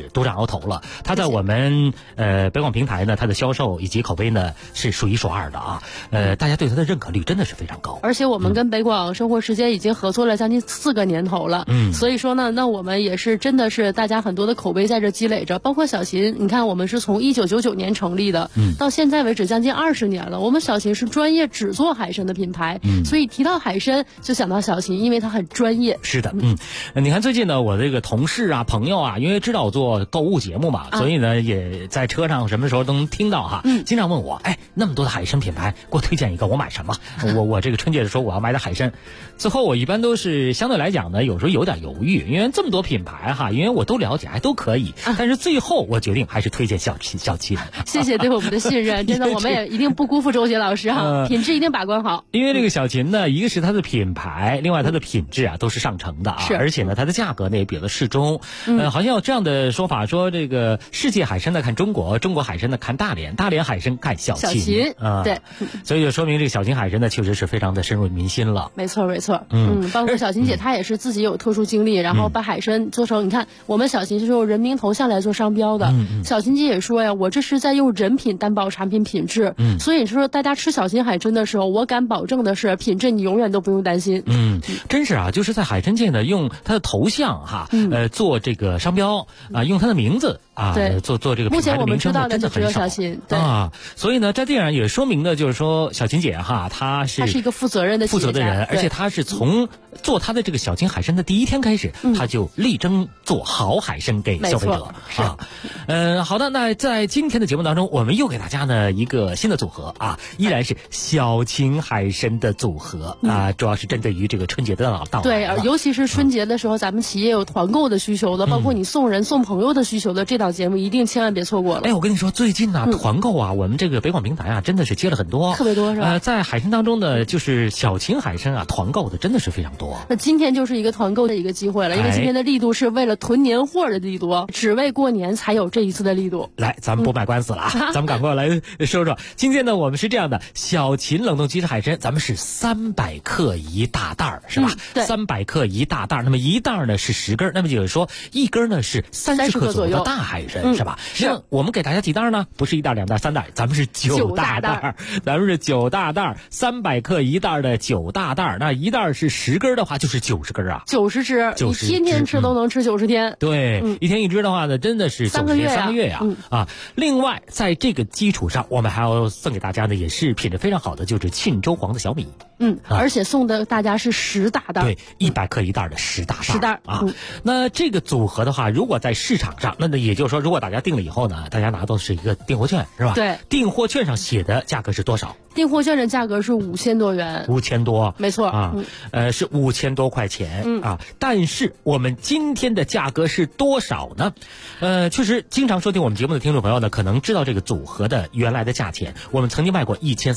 是独占鳌头了。它在我们北广平台呢，它的销售以及口碑呢是数一数二的啊。大家对它的认可率真的是非常高。 而且我们跟北广生活时间已经合作了将近4个年头了，所以说呢，那我们也是真的是大家很多的口碑在这积累着。包括小秦，你看我们是从1999年成立的，到现在为止将近20年了。我们小秦是专业只做海参的品牌，所以提到海参就想到小秦，因为它很专业。 是的，你看最近呢，我这个同事啊、朋友啊，因为知道我做购物节目嘛，所以呢也在车上什么时候都能听到哈，经常问我，那么多的海参品牌，给我推荐一个，我买什么？我这个春节的时候我要买点海参，最后我一般都是相对来讲呢，有时候有点犹豫，因为这么多品牌哈，因为我都了解，都可以，但是最后我决定还是推荐小秦。 谢谢对我们的信任，真的我们也一定不辜负周杰老师哈，品质一定把关好。 因为这个小秦呢，一个是它的品牌，另外它的品质啊都是上乘的啊，而且呢它的价格呢也比较适中。好像有这样的说法，说这个世界海参呢看中国，中国海参呢看大连，大连海参看小秦啊， 对， 所以就说明这个小秦海参呢确实是非常的深入民心了。 没错，包括小秦姐她也是自己有特殊经历，然后把海参做成，你看我们小秦是用人名头像来做商标的，小秦姐也说呀，我这是在用人品担保产品品质，所以说大家吃小秦海参的时候，我敢保证的是品质你永远都不用担心。 真是啊，就是在海参界呢，用它的头像哈，做这个商标啊，用它的名字啊，做这个品牌的名称，真的很少啊。所以呢，在这样也说明呢，就是说小秦姐哈，她是一个负责任的人，而且她是从做她的这个小秦海参的第一天开始，她就力争做好海参给消费者啊。好的，那在今天的节目当中，我们又给大家呢一个新的组合啊，依然是小秦海参的组合啊，主要是针对于这个春节的到来。 对，尤其是春节的时候，咱们企业有团购的需求的，包括你送人送朋友的需求的，这档节目一定千万别错过了。 我跟你说，最近呢团购啊，我们这个北广平台啊，真的是接了很多， 特别多是吧？ 在海参当中呢，就是小秦海参啊，团购的真的是非常多。 那今天就是一个团购的一个机会了，因为今天的力度是为了囤年货的力度，只为过年才有这一次的力度。 来，咱们不卖官司了啊，咱们赶快来说说。今天呢，我们是这样的，小秦冷冻即食海参，咱们是300克一大袋儿，是吧？300克一大袋儿，那么一袋儿呢是10根，那么就是说一根呢是30克左右的大海参，是吧？那我们给大家几袋呢？不是1袋、2袋、3袋，咱们是9大袋，咱们是9大袋，300克一袋的9大袋，那一袋是10根的话，就是90根啊 ，90只，你天天吃都能吃90天。 对，一天一只的话呢，真的是 3个月呀啊！另外，在这个基础上，我们还要送给大家呢，也是品质非常好的，就是沁州黄的小米。 而且送的大家是10大袋， 对，100克一袋的10大袋啊。那这个组合的话，如果在市场上，那也就是说，如果大家订了以后呢，大家拿到是一个订货券，是吧？ 对， 订货券上写的价格是多少？ 订货券的价格是5000多元 ，5000多， 没错啊，是5000多块钱啊。但是我们今天的价格是多少呢？确实，经常收听我们节目的听众朋友呢，可能知道这个组合的原来的价钱，我们曾经卖过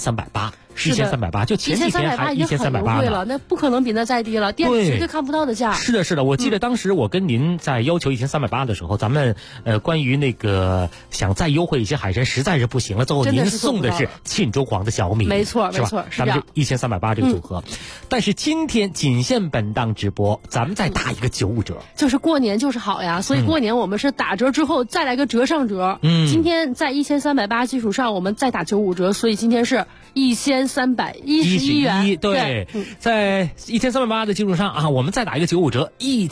1380，1380，就前几天还1380 了，那不可能比那再低了，店里绝对看不到的价。 是的，我记得当时我跟您在要求1380的时候，咱们关于那个想再优惠一些海参实在是不行了，最后您送的是沁州黄的小米， 没错， 是吧？咱们是1380这个组合，但是今天仅限本档直播，咱们再打一个95折， 就是过年就是好呀，所以过年我们是打折之后再来个折上折。今天在1380基础上，我们再打95折，所以今天是1311元。 对，在1380的基础上啊，我们再打一个95折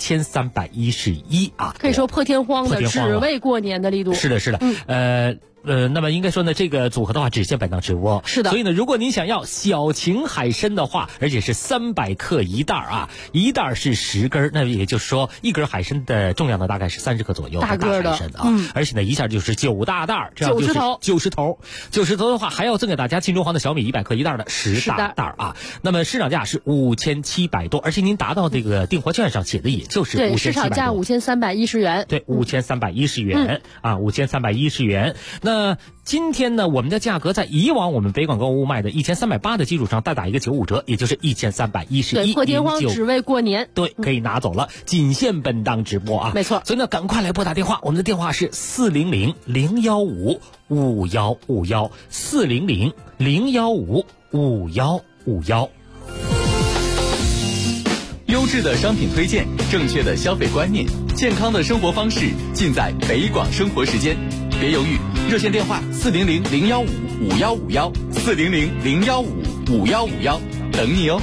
，1311啊， 可以说破天荒的，只为过年的力度。 是的，那么应该说呢，这个组合的话只限本档直播， 是的。 所以呢，如果您想要小秦海参的话，而且是300克一袋啊，一袋是10根，那也就是说一根海参的重量呢大概是30克左右， 大个的海参啊，而且呢一下就是9大袋，这样就是90头的话，还要赠给大家沁州黄的小米100克一袋的10大袋啊。那么市场价是5700多，而且您达到这个订货券上写的也就是5700多， 对，市场价5310元， 对，5310元啊，5310元。那今天呢，我们的价格在以往我们北广购物卖的1380的基础上，再打一个95折，也就是1311， 对，破天荒只为过年， 对，可以拿走了，仅限本档直播啊， 没错。 所以呢，赶快来拨打电话，我们的电话是400-015-5151，400-015-5151。 优质的商品推荐，正确的消费观念，健康的生活方式，尽在北广生活时间。别犹豫，热线电话400-015-5151，400-015-5151，等你哦。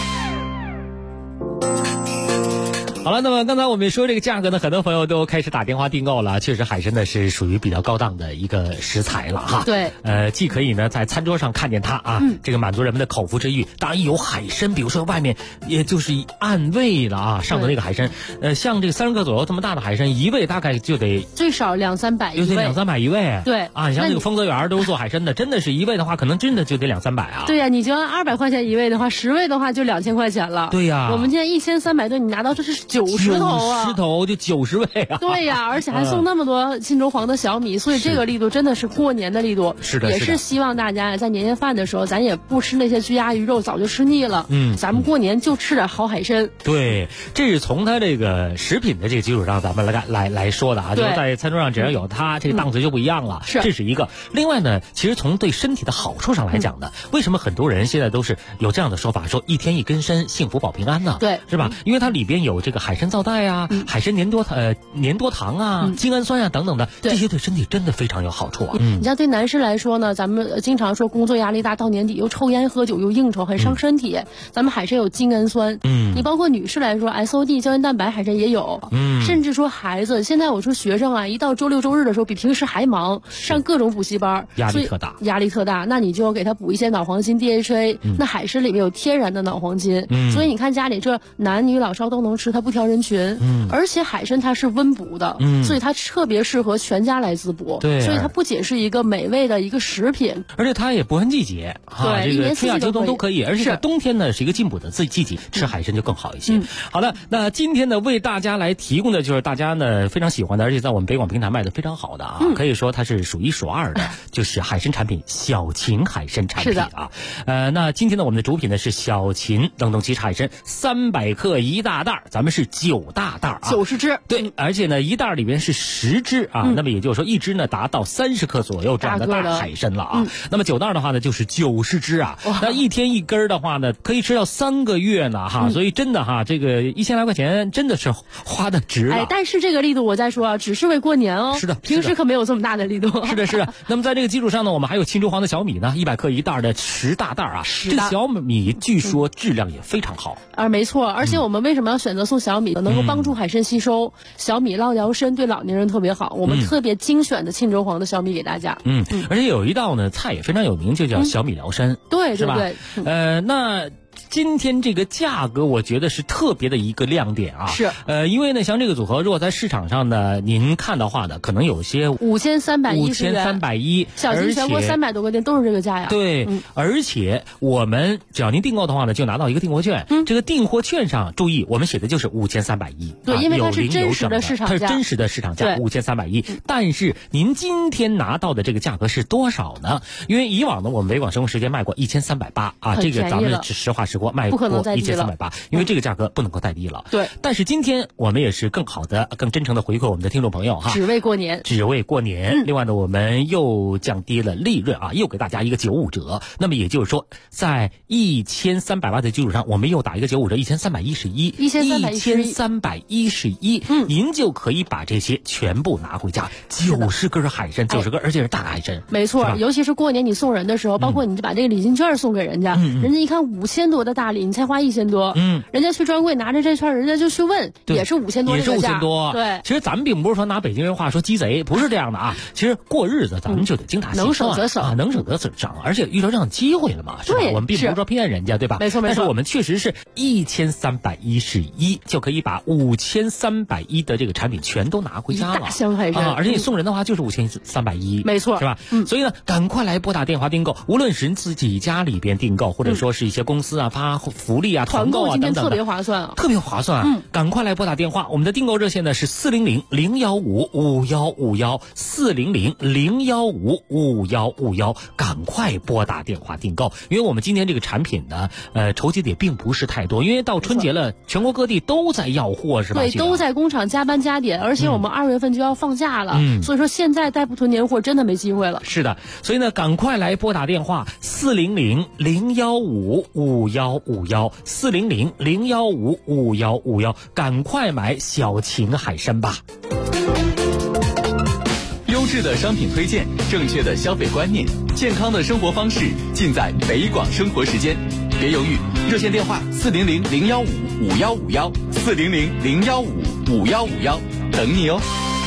好了，那么刚才我们说这个价格呢，很多朋友都开始打电话订购了。确实，海参呢是属于比较高档的一个食材了哈。 对， 既可以呢在餐桌上看见它啊，这个满足人们的口腹之欲。当然有海参，比如说外面也就是按位了啊，上的那个海参，像这个30克左右这么大的海参，一位大概就得最少200-300一位， 就得200-300一位。 对啊，你像这个丰泽园都是做海参的，真的是一位的话，可能真的就得200-300啊。 对呀，你就按200块钱一位的话，10位的话就2000块钱了。 对呀， 我们现在1300吨，你拿到这是90头啊 ，90头就90位啊！ 对呀，而且还送那么多新州黄的小米，所以这个力度真的是过年的力度。 是的， 也是希望大家在年夜饭的时候，咱也不吃那些鸡鸭鱼肉，早就吃腻了。咱们过年就吃点好海参。 对，这是从它这个食品的这个基础上，咱们来说的啊，就是在餐桌上只要有它，这个档次就不一样了。 是， 这是一个。另外呢，其实从对身体的好处上来讲呢，为什么很多人现在都是有这样的说法，说1天1根参，幸福保平安呢？ 对， 是吧？因为它里边有这个海参皂苷啊，海参粘多糖啊，精氨酸啊等等的，这些对身体真的非常有好处啊。 你像对男士来说呢，咱们经常说工作压力大，到年底又抽烟喝酒又应酬，很伤身体。咱们海参有精氨酸，你包括女士来说 ，SOD 胶原蛋白海参也有，甚至说孩子，现在我说学生啊，一到周六周日的时候，比平时还忙，上各种补习班， 压力特大， 那你就给他补一些脑黄金 DHA，那海参里面有天然的脑黄金，所以你看家里这男女老少都能吃，它不挑人群，而且海参它是温补的，所以它特别适合全家来滋补， 对， 所以它不仅是一个美味的一个食品， 而且它也不分季节， 对， 这个春夏秋冬都可以，而且在冬天呢是一个进补的季节，吃海参就更好一些。好的，那今天呢为大家来提供的就是大家呢非常喜欢的，而且在我们北广平台卖的非常好的啊，可以说它是数1数2的，就是海参产品小秦海参产品啊。那今天呢我们的主品呢是小秦冷冻鸡海参300克1大袋，咱们是9大袋啊 ，90只。 对，而且呢一袋里边是10只啊，那么也就是说一只呢达到30克左右这样的大海参了啊。那么9袋的话呢就是90只啊，那1天1根的话呢可以吃到3个月呢哈，所以真的哈这个1000来块钱真的是花的值了。 但是这个力度我再说啊，只是为过年哦。 是的， 平时可没有这么大的力度。 是的，是的。那么在这个基础上呢，我们还有青州黄的小米呢，100克1袋的10大袋啊。这个小米据说质量也非常好。 没错，而且我们为什么要选择送小米呢？能够帮助海参吸收，小米捞疗身，对老年人特别好。我们特别精选的青州黄的小米给大家。 而且有一道呢菜也非常有名，就叫小米疗身。 对， 是吧？ 那今天这个价格，我觉得是特别的一个亮点啊！ 是， 因为呢，像这个组合，如果在市场上呢，您看的话呢，可能有些 5310，小金全国300多个店都是这个价呀。 对，而且我们只要您订购的话呢，就拿到一个订货券。这个订货券上注意，我们写的就是5310。 对，因为它是真实的市场价， 它是真实的市场价5310。但是您今天拿到的这个价格是多少呢？因为以往呢，我们北广生活时间卖过1380啊，这个咱们实话实说卖过1380，因为这个价格不能够再低了。 对， 但是今天我们也是更好的、更真诚的回馈我们的听众朋友哈， 只为过年。 另外呢，我们又降低了利润啊，又给大家一个95折。那么也就是说，在1380的基础上，我们又打一个95折，1311，您就可以把这些全部拿回家，90根海参，90根，而且是大海参。 没错，尤其是过年你送人的时候，包括你把这个礼金券送给人家，人家一看5000多的大礼，你才花1000多，人家去专柜拿着这券，人家就去问，也是5000多， 也是5000多。 对， 其实咱们并不是说拿北京人话说鸡贼，不是这样的啊。其实过日子咱们就得精打细算， 能省则省啊，能省则省，而且遇到这样的机会了嘛，是吧？我们并不是说骗人家，对吧？ 没错。 但是我们确实是1311就可以把5310的这个产品全都拿回家了， 大箱海参， 而且你送人的话就是5310， 没错， 是吧？所以呢，赶快来拨打电话订购，无论是自己家里边订购，或者说是一些公司啊发福利啊、团购啊等等的， 特别划算啊， 特别划算。赶快来拨打电话，我们的订购热线呢是400-015-5151，400-015-5151，赶快拨打电话订购，因为我们今天这个产品呢，筹集的也并不是太多，因为到春节了，全国各地都在要货，是吧？ 对，都在工厂加班加点，而且我们2月份就要放假了，所以说现在再不囤年货真的没机会了。 是的，所以呢，赶快来拨打电话400-015-5151。 400-015-5151，赶快买小秦海参吧。 优质的商品推荐，正确的消费观念，健康的生活方式，尽在北广生活时间。别犹豫，热线电话400-015-5151，400-015-5151，等你哦。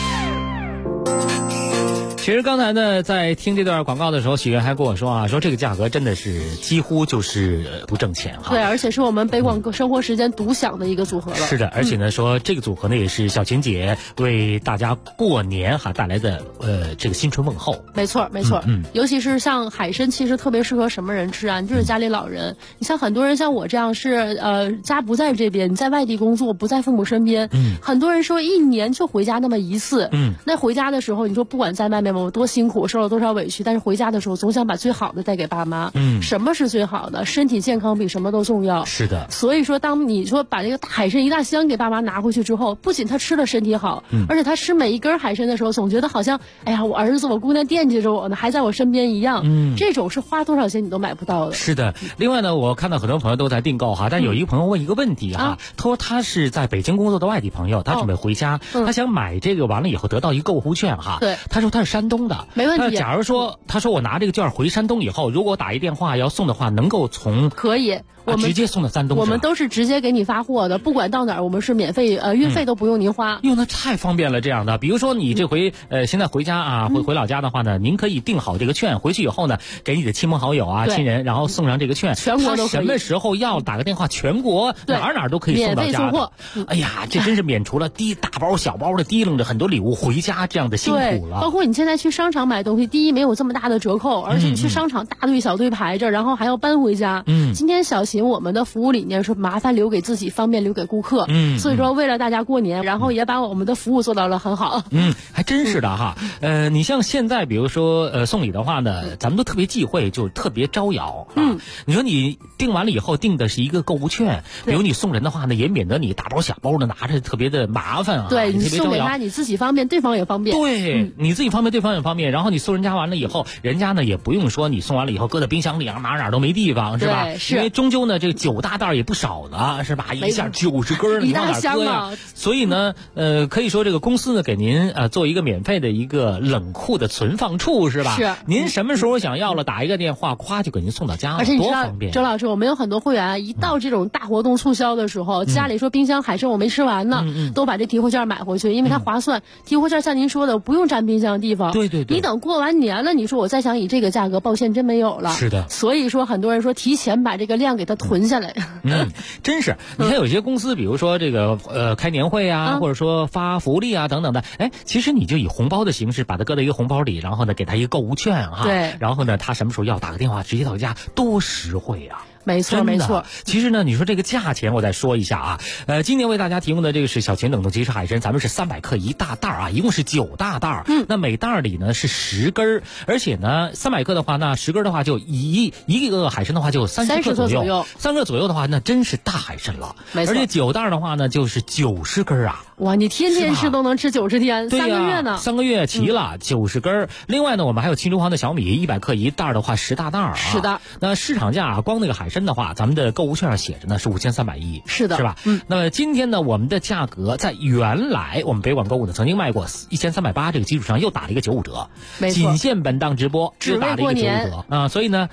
其实刚才呢，在听这段广告的时候，许愿还跟我说啊，说这个价格真的是几乎就是不挣钱哈。 对，而且是我们北广生活时间独享的一个组合了。 是的，而且呢，说这个组合呢也是小秦姐为大家过年哈带来的这个新春问候。 没错，没错。尤其是像海参，其实特别适合什么人吃啊？你就是家里老人。你像很多人像我这样是家不在这边，你在外地工作，不在父母身边。很多人说一年就回家那么一次。那回家的时候，你说不管在外面我多辛苦，受了多少委屈，但是回家的时候总想把最好的带给爸妈。什么是最好的？身体健康比什么都重要。 是的。 所以说，当你说把这个海参一大箱给爸妈拿回去之后，不仅他吃了身体好，而且他吃每一根海参的时候，总觉得好像，哎呀，我儿子我姑娘惦记着我呢，还在我身边一样。这种是花多少钱你都买不到的。 是的。另外呢，我看到很多朋友都在订购哈，但有一个朋友问一个问题哈，他说他是在北京工作的外地朋友，他准备回家，他想买这个完了以后得到一个购物券哈。 对。 他说他是山东的。 没问题。 假如说他说我拿这个券回山东以后，如果我打一电话要送的话，能够从可以。我们直接送到山东， 我们都是直接给你发货的，不管到哪儿，我们是免费，运费都不用您花。 哟，那太方便了，这样的。比如说你这回现在回家啊，回老家的话呢，您可以订好这个券，回去以后呢，给你的亲朋好友啊、亲人，然后送上这个券， 全国都可以。 什么时候要打个电话，全国哪儿都可以送到家的。免费送货。哎呀，这真是免除了大包小包的提楞着很多礼物回家这样的辛苦了。 包括你现在去商场买东西，第一没有这么大的折扣，而且你去商场大队小队排着，然后还要搬回家。今天小秦我们的服务理念是麻烦留给自己，方便留给顾客。所以说为了大家过年，然后也把我们的服务做到了很好。 还真是的哈。你像现在比如说送礼的话呢，咱们都特别忌讳，就特别招摇。你说你订完了以后订的是一个购物券，比如你送人的话呢，也免得你大包小包的拿着特别的麻烦啊。 对，你送给他，你自己方便，对方也方便。 对，你自己方便，对方也方便。然后你送人家完了以后，人家呢也不用说你送完了以后搁在冰箱里啊，哪都没地方，是吧？ 是。 因为终究呢，这个9大袋也不少呢，是吧？一下90根，你往哪搁呀？所以呢，可以说这个公司呢给您做一个免费的一个冷库的存放处，是吧？ 是。 您什么时候想要了，打一个电话，咵就给您送到家了， 而且你知道， 多方便。 周老师，我们有很多会员一到这种大活动促销的时候，家里说冰箱海参我没吃完呢，都把这提货券买回去，因为它划算。提货券像您说的，不用占冰箱的地方。 对。 你等过完年了，你说我再想以这个价格，抱歉真没有了。 是的。 所以说很多人说提前把这个量给它囤下来。 真是。你看有些公司，比如说这个开年会啊，或者说发福利啊等等的，其实你就以红包的形式把它搁在一个红包里，然后呢给他一个购物券哈。 对。 然后呢他什么时候要打个电话直接到家，多实惠啊。 没错没错。 其实呢，你说这个价钱我再说一下啊，今年为大家提供的这个是小秦冷冻即食海参，咱们是300克一大袋啊，一共是9大袋。那每袋里呢是10根，而且呢300克的话，那10根的话就一个海参的话就30克左右，30克左右的话那真是大海参了。 没错。 而且9袋的话呢就是90根啊。 哇，你天天吃都能吃90天，3个月呢 ？3个月齐了，90根。另外呢，我们还有秦中皇的小米100克一袋的话10大袋啊。 是的。 那市场价光那个海参的话，咱们的购物券上写着呢是5310。 是的。 是吧？那么今天呢，我们的价格在原来我们北广购物呢曾经卖过1380这个基础上又打了一个95折。 没错。 仅限本档直播只打了一个95折啊，所以呢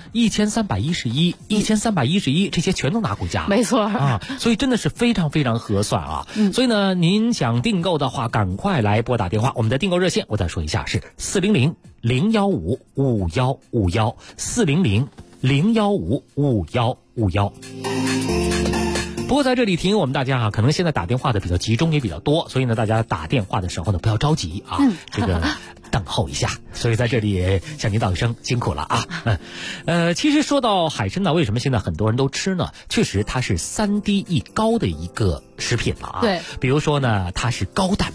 1311、1311这些全都拿回家。 没错啊，所以真的是非常非常合算啊。所以呢，您想订购的话，赶快来拨打电话。我们的订购热线我再说一下是400-015-5151，400-015-5151。不过在这里提醒我们大家啊，可能现在打电话的比较集中也比较多，所以呢，大家打电话的时候呢不要着急啊，这个等候一下。所以在这里也向您道一声辛苦了啊。其实说到海参呢，为什么现在很多人都吃呢？确实它是3D 一高的一个食品了啊。 对。 比如说呢，它是高蛋白、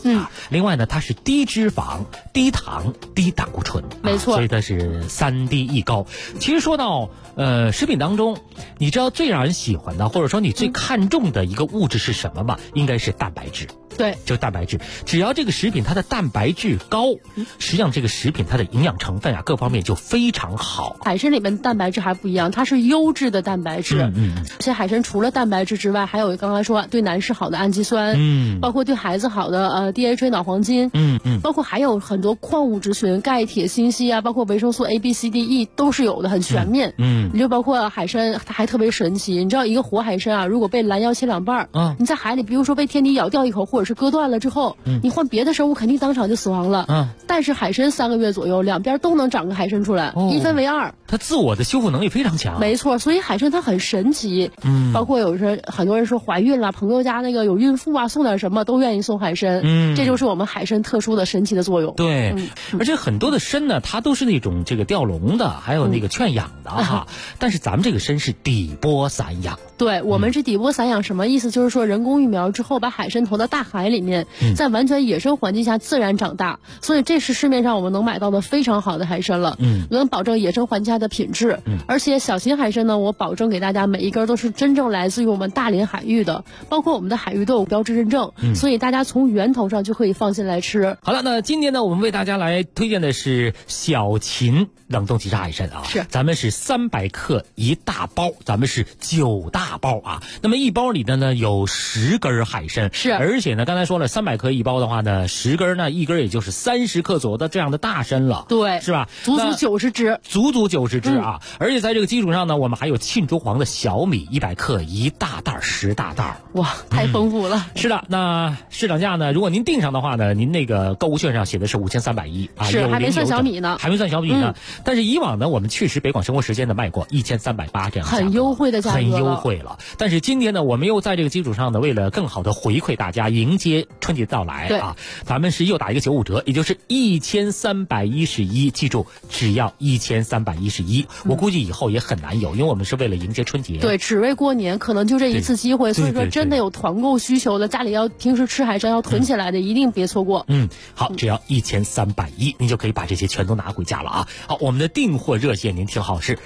另外呢，它是低脂肪、低糖、低胆固醇， 没错， 所以它是3低1高。其实说到食品当中，你知道最让人喜欢的，或者说你最看重的一个物质是什么吗？应该是蛋白质。 对， 就蛋白质，只要这个食品它的蛋白质高，实际上这个食品它的营养成分啊各方面就非常好。 海参里面的蛋白质还不一样，它是优质的蛋白质。这海参除了蛋白质之外，还有刚才说对男士好的氨基酸，包括对孩子好的DHA 脑黄金，包括还有很多矿物质群，钙、铁、锌、硒啊，包括维生素 A、B、C、D、E 都是有的，很全面。你就包括海参，它还特别神奇。你知道一个活海参啊，如果被拦腰切2半，你在海里，比如说被天敌咬掉一口，或者是割断了之后，你换别的生物肯定当场就死亡了。但是海参3个月左右，两边都能长个海参出来，1分为2。 它自我的修复能力非常强。 没错，所以海参它很神奇。包括有时很多人说怀孕了，朋友家那个有孕妇啊，送点什么都愿意送海参。这就是我们海参特殊的神奇的作用。 对，而且很多的参呢，它都是那种这个吊笼的，还有那个圈养的哈。但是咱们这个参是底波散养。 对，我们是底波散养，什么意思？就是说人工育苗之后，把海参投到大海里面，在完全野生环境下自然长大，所以这是市面上我们能买到的非常好的海参了。能保证野生环境下的品质。而且小型海参呢，我保证给大家每一根都是真正来自于我们大连海域的，包括我们的海域都有标志认证，所以大家从源头上就可以放心来吃。 好了，那今天呢，我们为大家来推荐的是小秦冷冻即杀海参啊，咱们是300克1大包，咱们是9大包啊。那么一包里的呢有10根海参，而且呢刚才说了300克1包的话呢，10根呢一根也就是30克左右的这样的大参了， 对， 是吧？ 足足90只， 足足90只啊！而且在这个基础上呢，我们还有沁珠黄的小米100克1大袋10大袋， 哇，太丰富了。 是的，那市场价呢，如果您订上的话呢，您那个购物券上写的是5310啊， 是还没算小米呢， 还没算小米呢。但是以往呢，我们确实北广生活时间呢卖过1380这样， 很优惠的价格， 很优惠了。但是今天呢，我们又在这个基础上呢，为了更好的回馈大家，迎接春节到来啊，咱们是又打一个95折，也就是1311，记住，只要1311。我估计以后也很难有，因为我们是为了迎接春节， 对，只为过年，可能就这一次机会。所以说，真的有团购需求的，家里要平时吃海参要囤起来的，一定别错过。 好，只要1310，您就可以把这些全都拿回家了啊。好，我们的订货热线您听好，是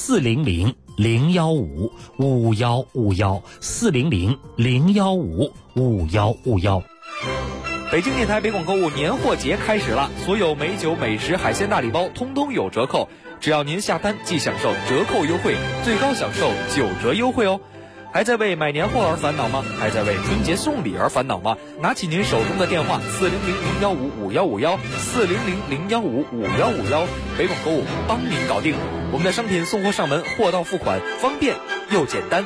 400-015-5151，400-015-5151。 北京电台北广购物年货节开始了，所有美酒、美食、海鲜大礼包通通有折扣，只要您下单即享受折扣优惠，最高享受9折优惠哦。还在为买年货而烦恼吗？还在为春节送礼而烦恼吗？拿起您手中的电话400-015-5151，400-015-5151，北广购物帮您搞定。我们的商品送货上门，货到付款，方便又简单。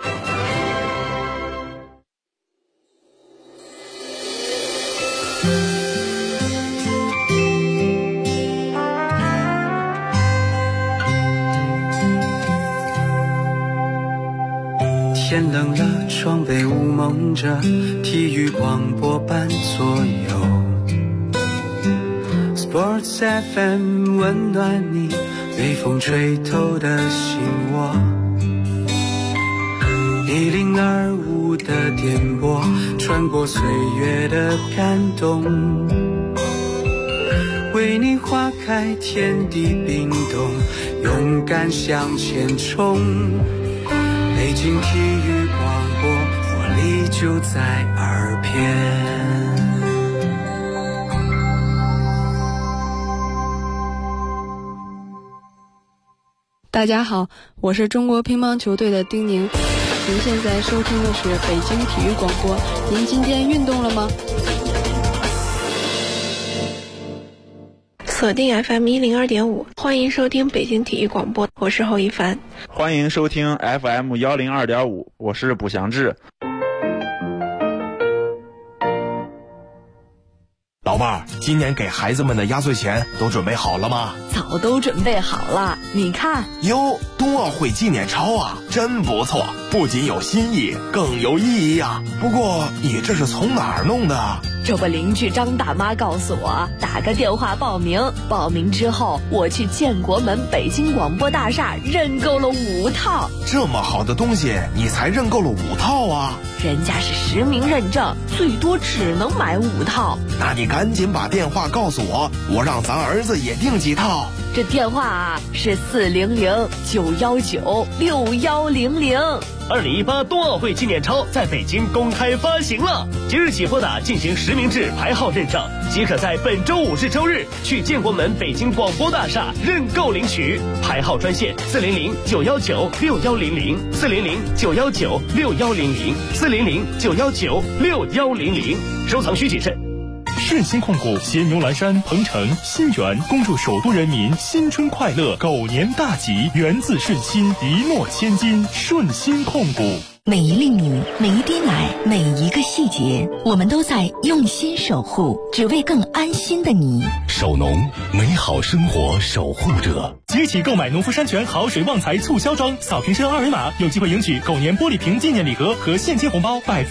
天冷了，窗被雾蒙着，体育广播伴左右。Sports FM 温暖你，被风吹透的心窝。1025的电波，穿过岁月的感动，为你花开，天地冰冻，勇敢向前冲。北京体育广播，活力就在耳边。 大家好，我是中国乒乓球队的丁宁。您现在收听的是北京体育广播。您今天运动了吗？ 锁定 FM 102.5，欢迎收听北京体育广播，我是侯一凡。 欢迎收听 FM 102.5，我是卜祥志。 老伴儿，今年给孩子们的压岁钱都准备好了吗？ 早都准备好了，你看。 哟， 冬奥会纪念钞啊，真不错，不仅有新意，更有意义啊。不过你这是从哪儿弄的？ 这不，邻居张大妈告诉我，打个电话报名，报名之后我去建国门北京广播大厦认购了5套。 这么好的东西，你才认购了5套啊？ 人家是实名认证，最多只能买5套。 那你赶紧把电话告诉我，我让咱儿子也订几套。 这电话啊是400-919-6100。 2018冬奥会纪念钞在北京公开发行了，即日起拨打进行实名制排号认证，即可在本周5至周日去建国门北京广播大厦认购领取。排号专线400-919-6100，400-919-6100，400-919-6100。收藏需谨慎。 顺心控股携牛栏山、鹏城、新源恭祝首都人民新春快乐，狗年大吉，源自顺心，一诺千金。顺心控股。 每一粒米，每一滴奶，每一个细节，我们都在用心守护，只为更安心的你。 守农，美好生活守护者。 即日起购买农夫山泉好水旺财促销装，扫瓶身2维码，有机会赢取狗年玻璃瓶纪念礼盒和现金红包100%。